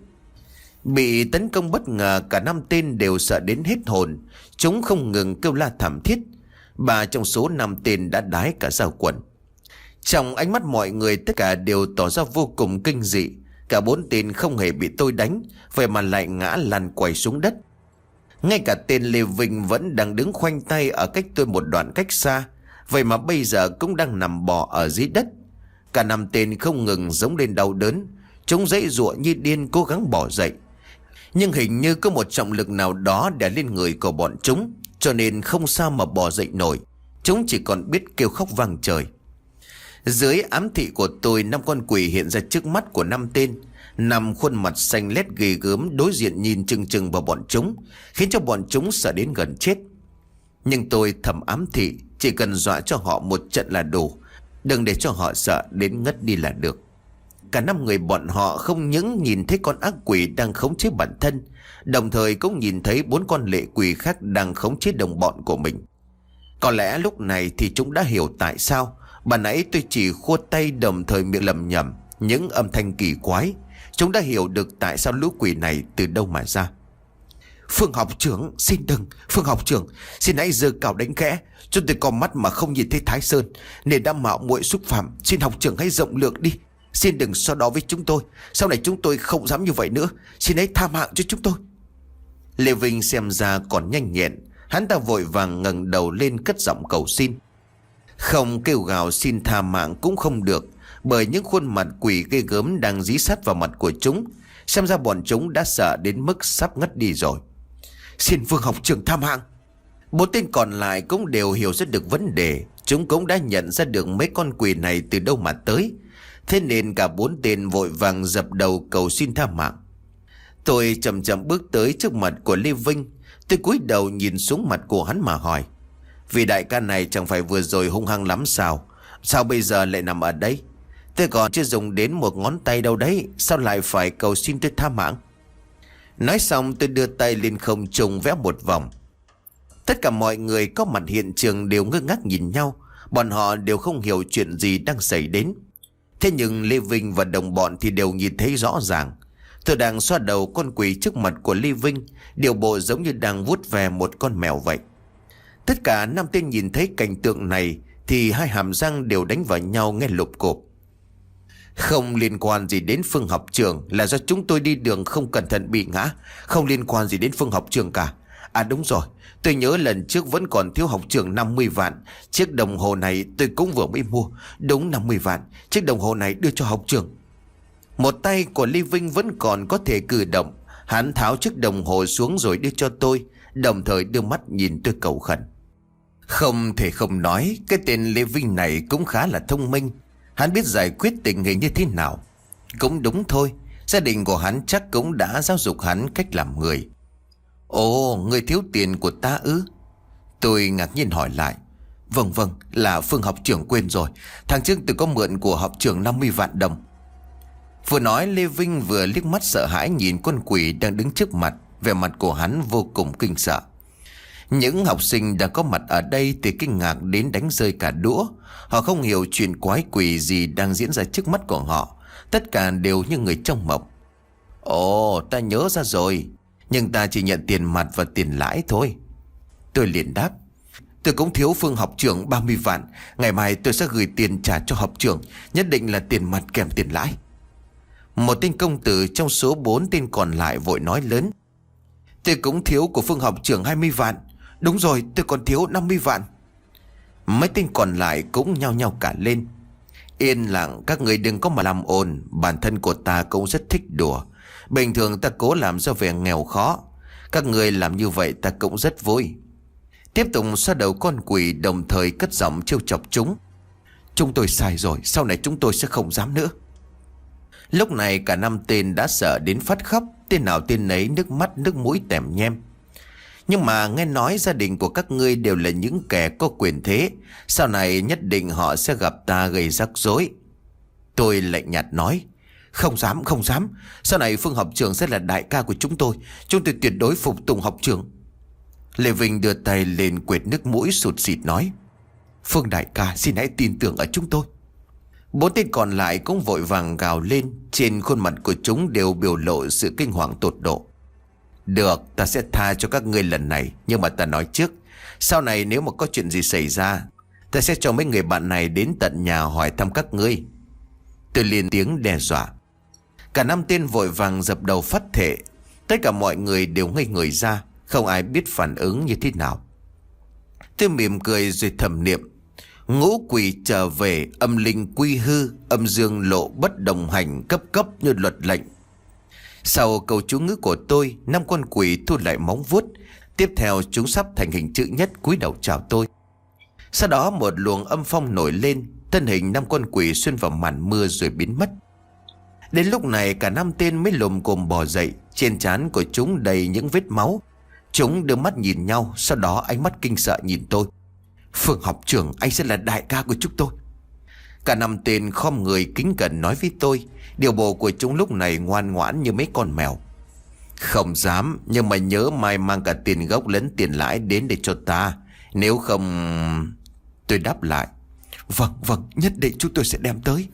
Bị tấn công bất ngờ, cả năm tên đều sợ đến hết hồn. Chúng không ngừng kêu la thảm thiết. Ba trong số năm tên đã đái cả dao quần. Trong ánh mắt mọi người, tất cả đều tỏ ra vô cùng kinh dị. Cả bốn tên không hề bị tôi đánh, vậy mà lại ngã lăn quay xuống đất. Ngay cả tên Lê Vinh vẫn đang đứng khoanh tay ở cách tôi một đoạn cách xa, vậy mà bây giờ cũng đang nằm bò ở dưới đất. Cả năm tên không ngừng giống lên đau đớn. Chúng giãy giụa như điên cố gắng bỏ dậy. Nhưng hình như có một trọng lực nào đó đè lên người của bọn chúng, cho nên không sao mà bò dậy nổi. Chúng chỉ còn biết kêu khóc vang trời. Dưới ám thị của tôi, năm con quỷ hiện ra trước mắt của năm tên. Năm khuôn mặt xanh lét ghê gớm đối diện nhìn chừng chừng vào bọn chúng, khiến cho bọn chúng sợ đến gần chết. Nhưng tôi thầm ám thị, chỉ cần dọa cho họ một trận là đủ, đừng để cho họ sợ đến ngất đi là được. Cả năm người bọn họ không những nhìn thấy con ác quỷ đang khống chế bản thân, đồng thời cũng nhìn thấy bốn con lệ quỷ khác đang khống chế đồng bọn của mình. Có lẽ lúc này thì chúng đã hiểu tại sao bà nãy tôi chỉ khua tay đồng thời miệng lầm nhầm những âm thanh kỳ quái. Chúng đã hiểu được tại sao lũ quỷ này từ đâu mà ra. Phương học trưởng xin đừng, Phương học trưởng xin hãy giơ cào đánh khẽ, cho tôi có mắt mà không nhìn thấy Thái Sơn, nên đã mạo muội xúc phạm. Xin học trưởng hãy rộng lượng đi, xin đừng so đo với chúng tôi. Sau này chúng tôi không dám như vậy nữa, xin hãy tha mạng cho chúng tôi. Lê Vinh xem ra còn nhanh nhẹn, hắn ta vội vàng ngẩng đầu lên cất giọng cầu xin. Không kêu gào xin tha mạng cũng không được, bởi những khuôn mặt quỷ ghê gớm đang dí sát vào mặt của chúng. Xem ra bọn chúng đã sợ đến mức sắp ngất đi rồi. Xin Phương học trưởng tha mạng. Bốn tên còn lại cũng đều hiểu rất được vấn đề. Chúng cũng đã nhận ra được mấy con quỷ này từ đâu mà tới. Thế nên cả bốn tên vội vàng dập đầu cầu xin tha mạng. Tôi chậm chậm bước tới trước mặt của Lê Vinh. Tôi cúi đầu nhìn xuống mặt của hắn mà hỏi: Vị đại ca này chẳng phải vừa rồi hung hăng lắm sao? Sao bây giờ lại nằm ở đây? Tôi còn chưa dùng đến một ngón tay đâu đấy, sao lại phải cầu xin tôi tha mạng? Nói xong tôi đưa tay lên không trung vẽ một vòng. Tất cả mọi người có mặt hiện trường đều ngơ ngác nhìn nhau. Bọn họ đều không hiểu chuyện gì đang xảy đến. Thế nhưng Lê Vinh và đồng bọn thì đều nhìn thấy rõ ràng. Tôi đang xoa đầu con quỷ trước mặt của Lê Vinh, điều bộ giống như đang vuốt về một con mèo vậy. Tất cả năm tên nhìn thấy cảnh tượng này thì hai hàm răng đều đánh vào nhau nghe lụp cộp. Không liên quan gì đến Phương học trưởng, là do chúng tôi đi đường không cẩn thận bị ngã. Không liên quan gì đến Phương học trưởng cả. À đúng rồi, tôi nhớ lần trước vẫn còn thiếu học trưởng năm mươi vạn. Chiếc đồng hồ này tôi cũng vừa mới mua. Đúng năm mươi vạn, chiếc đồng hồ này đưa cho học trưởng. Một tay của Lê Vinh vẫn còn có thể cử động. Hắn tháo chiếc đồng hồ xuống rồi đưa cho tôi, đồng thời đưa mắt nhìn tôi cầu khẩn. Không thể không nói, cái tên Lê Vinh này cũng khá là thông minh. Hắn biết giải quyết tình hình như thế nào. Cũng đúng thôi, gia đình của hắn chắc cũng đã giáo dục hắn cách làm người. Ồ, người thiếu tiền của ta ư? Tôi ngạc nhiên hỏi lại. Vâng vâng, là Phương học trưởng quên rồi. Tháng trước tôi có mượn của học trưởng năm mươi vạn đồng. Vừa nói Lê Vinh vừa liếc mắt sợ hãi nhìn con quỷ đang đứng trước mặt. Vẻ mặt của hắn vô cùng kinh sợ. Những học sinh đang có mặt ở đây thì kinh ngạc đến đánh rơi cả đũa. Họ không hiểu chuyện quái quỷ gì đang diễn ra trước mắt của họ. Tất cả đều như người trong mộng. Ồ, ta nhớ ra rồi. Nhưng ta chỉ nhận tiền mặt và tiền lãi thôi. Tôi liền đáp. Tôi cũng thiếu Phương học trưởng ba mươi vạn. Ngày mai tôi sẽ gửi tiền trả cho học trưởng. Nhất định là tiền mặt kèm tiền lãi. Một tên công tử trong số bốn tên còn lại vội nói lớn: Tôi cũng thiếu của Phương học trưởng hai mươi vạn. Đúng rồi, tôi còn thiếu năm mươi vạn. Mấy tên còn lại cũng nhao nhao cả lên: Yên lặng, các người đừng có mà làm ồn. Bản thân của ta cũng rất thích đùa. Bình thường ta cố làm cho vẻ nghèo khó. Các người làm như vậy ta cũng rất vui. Tiếp tục xoa đầu con quỷ, đồng thời cất giọng trêu chọc chúng: Chúng tôi sai rồi, sau này chúng tôi sẽ không dám nữa. Lúc này cả năm tên đã sợ đến phát khóc. Tên nào tên nấy nước mắt nước mũi tèm nhem. Nhưng mà nghe nói gia đình của các ngươi đều là những kẻ có quyền thế, sau này nhất định họ sẽ gặp ta gây rắc rối. Tôi lạnh nhạt nói: Không dám, không dám. Sau này Phương học trưởng sẽ là đại ca của chúng tôi. Chúng tôi tuyệt đối phục tùng học trưởng. Lê Vinh đưa tay lên quệt nước mũi sụt sịt nói: Phương đại ca, xin hãy tin tưởng ở chúng tôi. Bốn tên còn lại cũng vội vàng gào lên. Trên khuôn mặt của chúng đều biểu lộ sự kinh hoàng tột độ. Được, ta sẽ tha cho các ngươi lần này. Nhưng mà ta nói trước, sau này nếu mà có chuyện gì xảy ra, ta sẽ cho mấy người bạn này đến tận nhà hỏi thăm các ngươi. Tôi lên tiếng đe dọa. Cả năm tên vội vàng dập đầu phát thệ. Tất cả mọi người đều ngây người ra, không ai biết phản ứng như thế nào. Tôi mỉm cười rồi thầm niệm: Ngũ quỷ trở về, âm linh quy hư, âm dương lộ bất đồng hành, cấp cấp như luật lệnh. Sau câu chú ngữ của tôi, năm con quỷ thu lại móng vuốt. Tiếp theo chúng sắp thành hình chữ nhất cúi đầu chào tôi. Sau đó một luồng âm phong nổi lên, thân hình năm con quỷ xuyên vào màn mưa rồi biến mất. Đến lúc này cả năm tên mới lồm cồm bò dậy. Trên trán của chúng đầy những vết máu. Chúng đưa mắt nhìn nhau, sau đó ánh mắt kinh sợ nhìn tôi: Phương học trưởng, anh sẽ là đại ca của chúng tôi. Cả năm tên khom người kính cẩn nói với tôi. Điều bộ của chúng lúc này ngoan ngoãn như mấy con mèo. Không dám, nhưng mà nhớ mai mang cả tiền gốc lẫn tiền lãi đến để cho ta. Nếu không... Tôi đáp lại: Vâng, vâng, nhất định chúng tôi sẽ đem tới.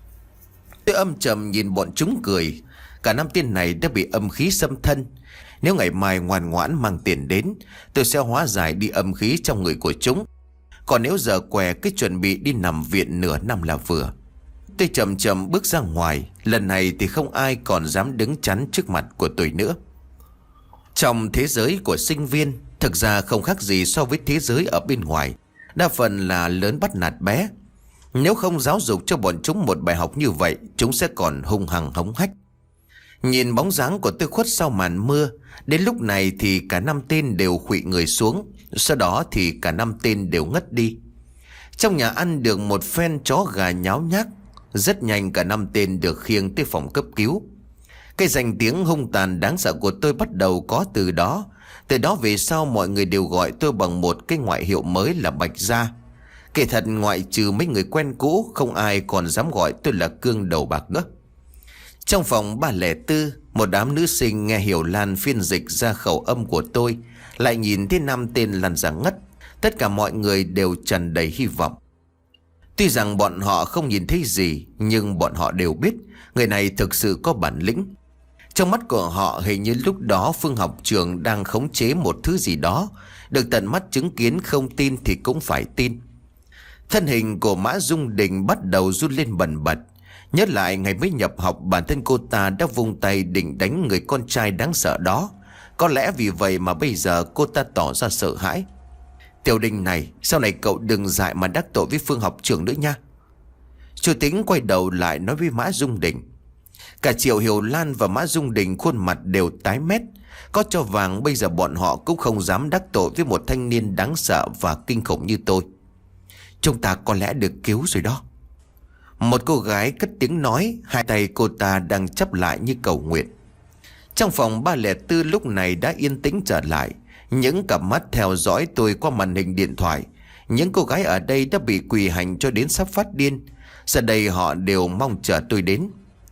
Tôi âm trầm nhìn bọn chúng cười. Cả năm tên này đã bị âm khí xâm thân. Nếu ngày mai ngoan ngoãn mang tiền đến, tôi sẽ hóa giải đi âm khí trong người của chúng. Còn nếu giờ què cứ chuẩn bị đi nằm viện nửa năm là vừa. Tôi chậm chậm bước ra ngoài. Lần này thì không ai còn dám đứng chắn trước mặt của tôi nữa. Trong thế giới của sinh viên, thực ra không khác gì so với thế giới ở bên ngoài. Đa phần là lớn bắt nạt bé. Nếu không giáo dục cho bọn chúng một bài học như vậy, chúng sẽ còn hung hăng hống hách. Nhìn bóng dáng của tôi khuất sau màn mưa. Đến lúc này thì cả năm tên đều khuỵu người xuống. Sau đó thì cả năm tên đều ngất đi. Trong nhà ăn được một phen chó gà nháo nhác. Rất nhanh cả năm tên được khiêng tới phòng cấp cứu. Cái danh tiếng hung tàn đáng sợ của tôi bắt đầu có từ đó. Từ đó về sau mọi người đều gọi tôi bằng một cái ngoại hiệu mới là Bạch Gia. Kể thật, ngoại trừ mấy người quen cũ, không ai còn dám gọi tôi là Cương Đầu Bạc nữa. Trong phòng ba không bốn, một đám nữ sinh nghe Hiểu Lan phiên dịch ra khẩu âm của tôi, lại nhìn thấy năm tên lăn ra ngất. Tất cả mọi người đều tràn đầy hy vọng. Tuy rằng bọn họ không nhìn thấy gì, nhưng bọn họ đều biết người này thực sự có bản lĩnh. Trong mắt của họ hình như lúc đó Phương học trường đang khống chế một thứ gì đó. Được tận mắt chứng kiến, không tin thì cũng phải tin. Thân hình của Mã Dung Đình bắt đầu run lên bần bật. Nhớ lại ngày mới nhập học, bản thân cô ta đã vung tay định đánh người con trai đáng sợ đó. Có lẽ vì vậy mà bây giờ cô ta tỏ ra sợ hãi. Tiểu Đình này, sau này cậu đừng dại mà đắc tội với Phương học trưởng nữa nha. Chủ Tính quay đầu lại nói với Mã Dung Đình. Cả Triệu Hiểu Lan và Mã Dung Đình khuôn mặt đều tái mét. Có cho vàng bây giờ bọn họ cũng không dám đắc tội với một thanh niên đáng sợ và kinh khủng như tôi. Chúng ta có lẽ được cứu rồi đó. Một cô gái cất tiếng nói, hai tay cô ta đang chắp lại như cầu nguyện. Trong phòng ba không bốn lúc này đã yên tĩnh trở lại. Những cặp mắt theo dõi tôi qua màn hình điện thoại. Những cô gái ở đây đã bị quỳ hành cho đến sắp phát điên. Giờ đây họ đều mong chờ tôi đến.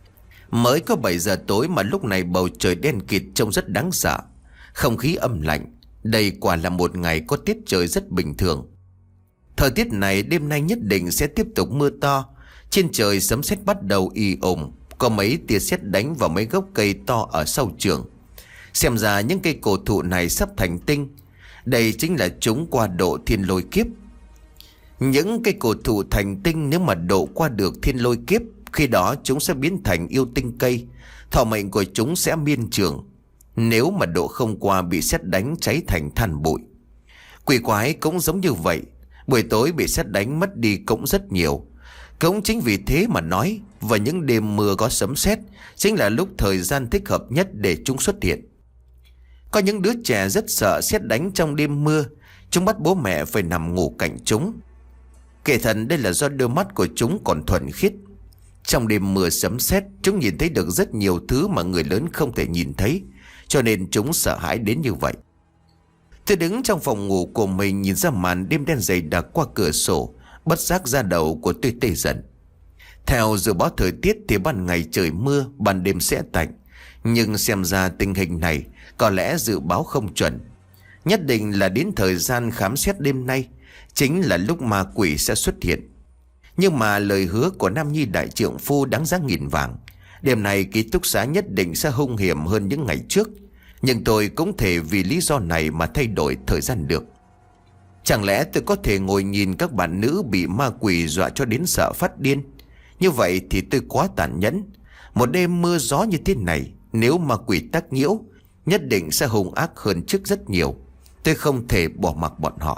Mới có bảy giờ tối mà lúc này bầu trời đen kịt trông rất đáng sợ. Không khí âm lạnh. Đây quả là một ngày có tiết trời rất bình thường. Thời tiết này đêm nay nhất định sẽ tiếp tục mưa to. Trên trời sấm sét bắt đầu ì ồm. Có mấy tia sét đánh vào mấy gốc cây to ở sau trường. Xem ra những cây cổ thụ này sắp thành tinh. Đây chính là chúng qua độ thiên lôi kiếp. Những cây cổ thụ thành tinh nếu mà độ qua được thiên lôi kiếp, Khi đó chúng sẽ biến thành yêu tinh cây, thọ mệnh của chúng sẽ miên trường. Nếu mà độ không qua bị sét đánh cháy thành than bụi. Quỷ quái cũng giống như vậy, buổi tối bị sét đánh mất đi cũng rất nhiều. Cũng chính vì thế mà nói, vào những đêm mưa có sấm sét chính là lúc thời gian thích hợp nhất để chúng xuất hiện. Có những đứa trẻ rất sợ sét đánh trong đêm mưa, chúng bắt bố mẹ phải nằm ngủ cạnh chúng. Kể thật đây là do đôi mắt của chúng còn thuần khiết. Trong đêm mưa sấm sét, chúng nhìn thấy được rất nhiều thứ mà người lớn không thể nhìn thấy, cho nên chúng sợ hãi đến như vậy. Tôi đứng trong phòng ngủ của mình nhìn ra màn đêm đen dày đặc qua cửa sổ, bất giác da đầu của tôi tê dần. Theo dự báo thời tiết thì ban ngày trời mưa, ban đêm sẽ tạnh. Nhưng xem ra tình hình này có lẽ dự báo không chuẩn. Nhất định là đến thời gian khám xét đêm nay chính là lúc ma quỷ sẽ xuất hiện. Nhưng mà lời hứa của Nam Nhi đại trượng phu đáng giá nghìn vàng. Đêm này ký túc xá nhất định sẽ hung hiểm hơn những ngày trước. Nhưng tôi cũng thể vì lý do này mà thay đổi thời gian được. Chẳng lẽ tôi có thể ngồi nhìn các bạn nữ bị ma quỷ dọa cho đến sợ phát điên? Như vậy thì tôi quá tàn nhẫn. Một đêm mưa gió như thế này, nếu ma quỷ tác nhiễu, nhất định sẽ hung ác hơn trước rất nhiều. Tôi không thể bỏ mặc bọn họ.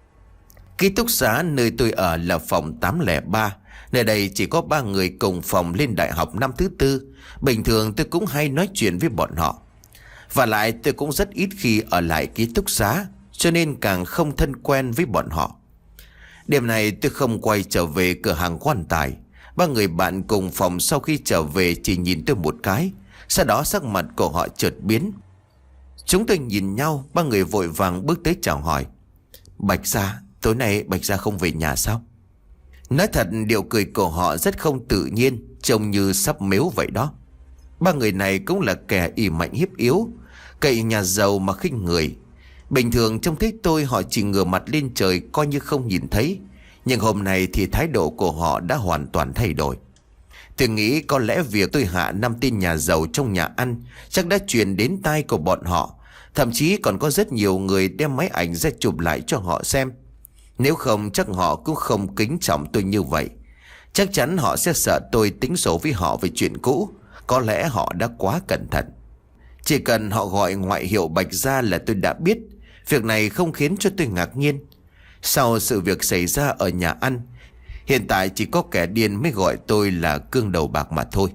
Ký túc xá nơi tôi ở là phòng tám không ba. Nơi đây chỉ có ba người cùng phòng lên đại học năm thứ tư. Bình thường tôi cũng hay nói chuyện với bọn họ. Và lại tôi cũng rất ít khi ở lại ký túc xá, cho nên càng không thân quen với bọn họ. Đêm này tôi không quay trở về cửa hàng quan tài. Ba người bạn cùng phòng sau khi trở về chỉ nhìn tôi một cái, sau đó sắc mặt của họ chợt biến. Chúng tôi nhìn nhau, ba người vội vàng bước tới chào hỏi. Bạch Gia, tối nay Bạch Gia không về nhà sao? Nói thật điệu cười của họ rất không tự nhiên, trông như sắp mếu vậy đó. Ba người này cũng là kẻ ỷ mạnh hiếp yếu, cậy nhà giàu mà khinh người. Bình thường trông thấy tôi họ chỉ ngửa mặt lên trời coi như không nhìn thấy. Nhưng hôm nay thì thái độ của họ đã hoàn toàn thay đổi. Tôi nghĩ có lẽ việc tôi hạ năm tên nhà giàu trong nhà ăn chắc đã truyền đến tai của bọn họ. Thậm chí còn có rất nhiều người đem máy ảnh ra chụp lại cho họ xem. Nếu không chắc họ cũng không kính trọng tôi như vậy. Chắc chắn họ sẽ sợ tôi tính sổ với họ về chuyện cũ. Có lẽ họ đã quá cẩn thận. Chỉ cần họ gọi ngoại hiệu Bạch Gia là tôi đã biết. Việc này không khiến cho tôi ngạc nhiên. Sau sự việc xảy ra ở nhà ăn, hiện tại chỉ có kẻ điên mới gọi tôi là cương đầu bạc mà thôi.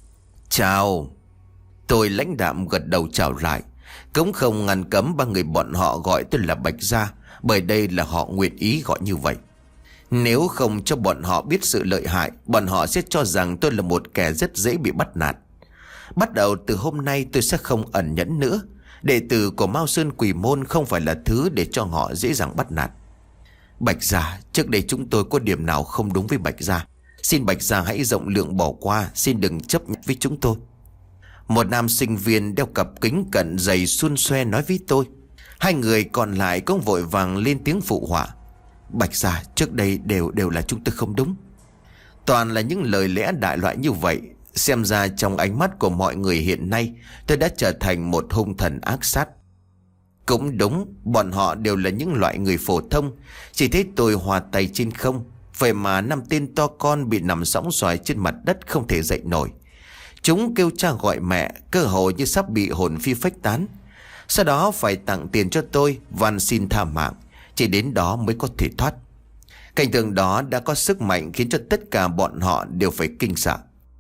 Chào. Tôi lãnh đạm gật đầu chào lại. Cũng không ngăn cấm ba người bọn họ gọi tôi là Bạch Gia, bởi đây là họ nguyện ý gọi như vậy. Nếu không cho bọn họ biết sự lợi hại, bọn họ sẽ cho rằng tôi là một kẻ rất dễ bị bắt nạt. Bắt đầu từ hôm nay tôi sẽ không ẩn nhẫn nữa. Đệ tử của Mao Sơn Quỷ Môn không phải là thứ để cho họ dễ dàng bắt nạt. Bạch Gia, trước đây chúng tôi có điểm nào không đúng với Bạch Gia? Xin Bạch Gia hãy rộng lượng bỏ qua, xin đừng chấp nhận với chúng tôi. Một nam sinh viên đeo cặp kính cận dày xuân xoe nói với tôi. Hai người còn lại cũng vội vàng lên tiếng phụ họa. Bạch Gia, trước đây đều đều là chúng tôi không đúng. Toàn là những lời lẽ đại loại như vậy. Xem ra trong ánh mắt của mọi người hiện nay, tôi đã trở thành một hung thần ác sát. Cũng đúng, bọn họ đều là những loại người phổ thông, chỉ thấy tôi hòa tay trên không. Vậy mà năm tên to con bị nằm sõng xoài trên mặt đất không thể dậy nổi. Chúng kêu cha gọi mẹ, cơ hồ như sắp bị hồn phi phách tán. Sau đó phải tặng tiền cho tôi, van xin tha mạng. Chỉ đến đó mới có thể thoát. Cảnh tượng đó đã có sức mạnh khiến cho tất cả bọn họ đều phải kinh sợ.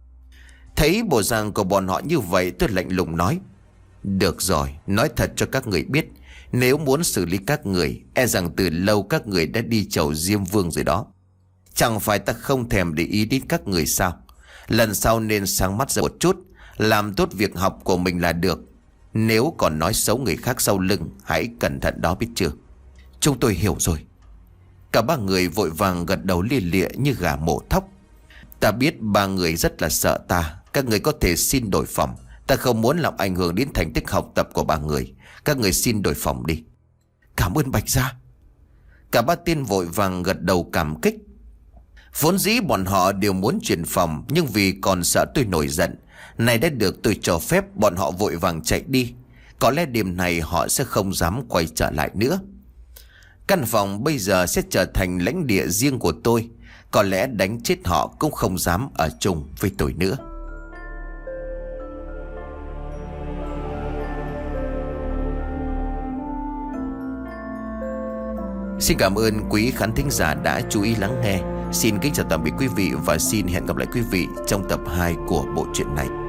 Thấy bộ dạng của bọn họ như vậy, tôi lạnh lùng nói. Được rồi, nói thật cho các người biết, nếu muốn xử lý các người, e rằng từ lâu các người đã đi chầu Diêm Vương rồi đó. Chẳng phải ta không thèm để ý đến các người sao? Lần sau nên sáng mắt ra một chút, làm tốt việc học của mình là được. Nếu còn nói xấu người khác sau lưng, hãy cẩn thận đó biết chưa? Chúng tôi hiểu rồi. Cả ba người vội vàng gật đầu lia lịa như gà mổ thóc. Ta biết ba người rất là sợ ta. Các người có thể xin đổi phòng. Ta không muốn làm ảnh hưởng đến thành tích học tập của ba người. Các người xin đổi phòng đi. Cảm ơn Bạch Gia. Cả ba tên vội vàng gật đầu cảm kích. Vốn dĩ bọn họ đều muốn chuyển phòng, nhưng vì còn sợ tôi nổi giận, này đã được tôi cho phép, bọn họ vội vàng chạy đi. Có lẽ đêm này họ sẽ không dám quay trở lại nữa. Căn phòng bây giờ sẽ trở thành lãnh địa riêng của tôi. Có lẽ đánh chết họ cũng không dám ở chung với tôi nữa. Xin cảm ơn quý khán thính giả đã chú ý lắng nghe. Xin kính chào tạm biệt quý vị và xin hẹn gặp lại quý vị trong tập hai của bộ truyện này.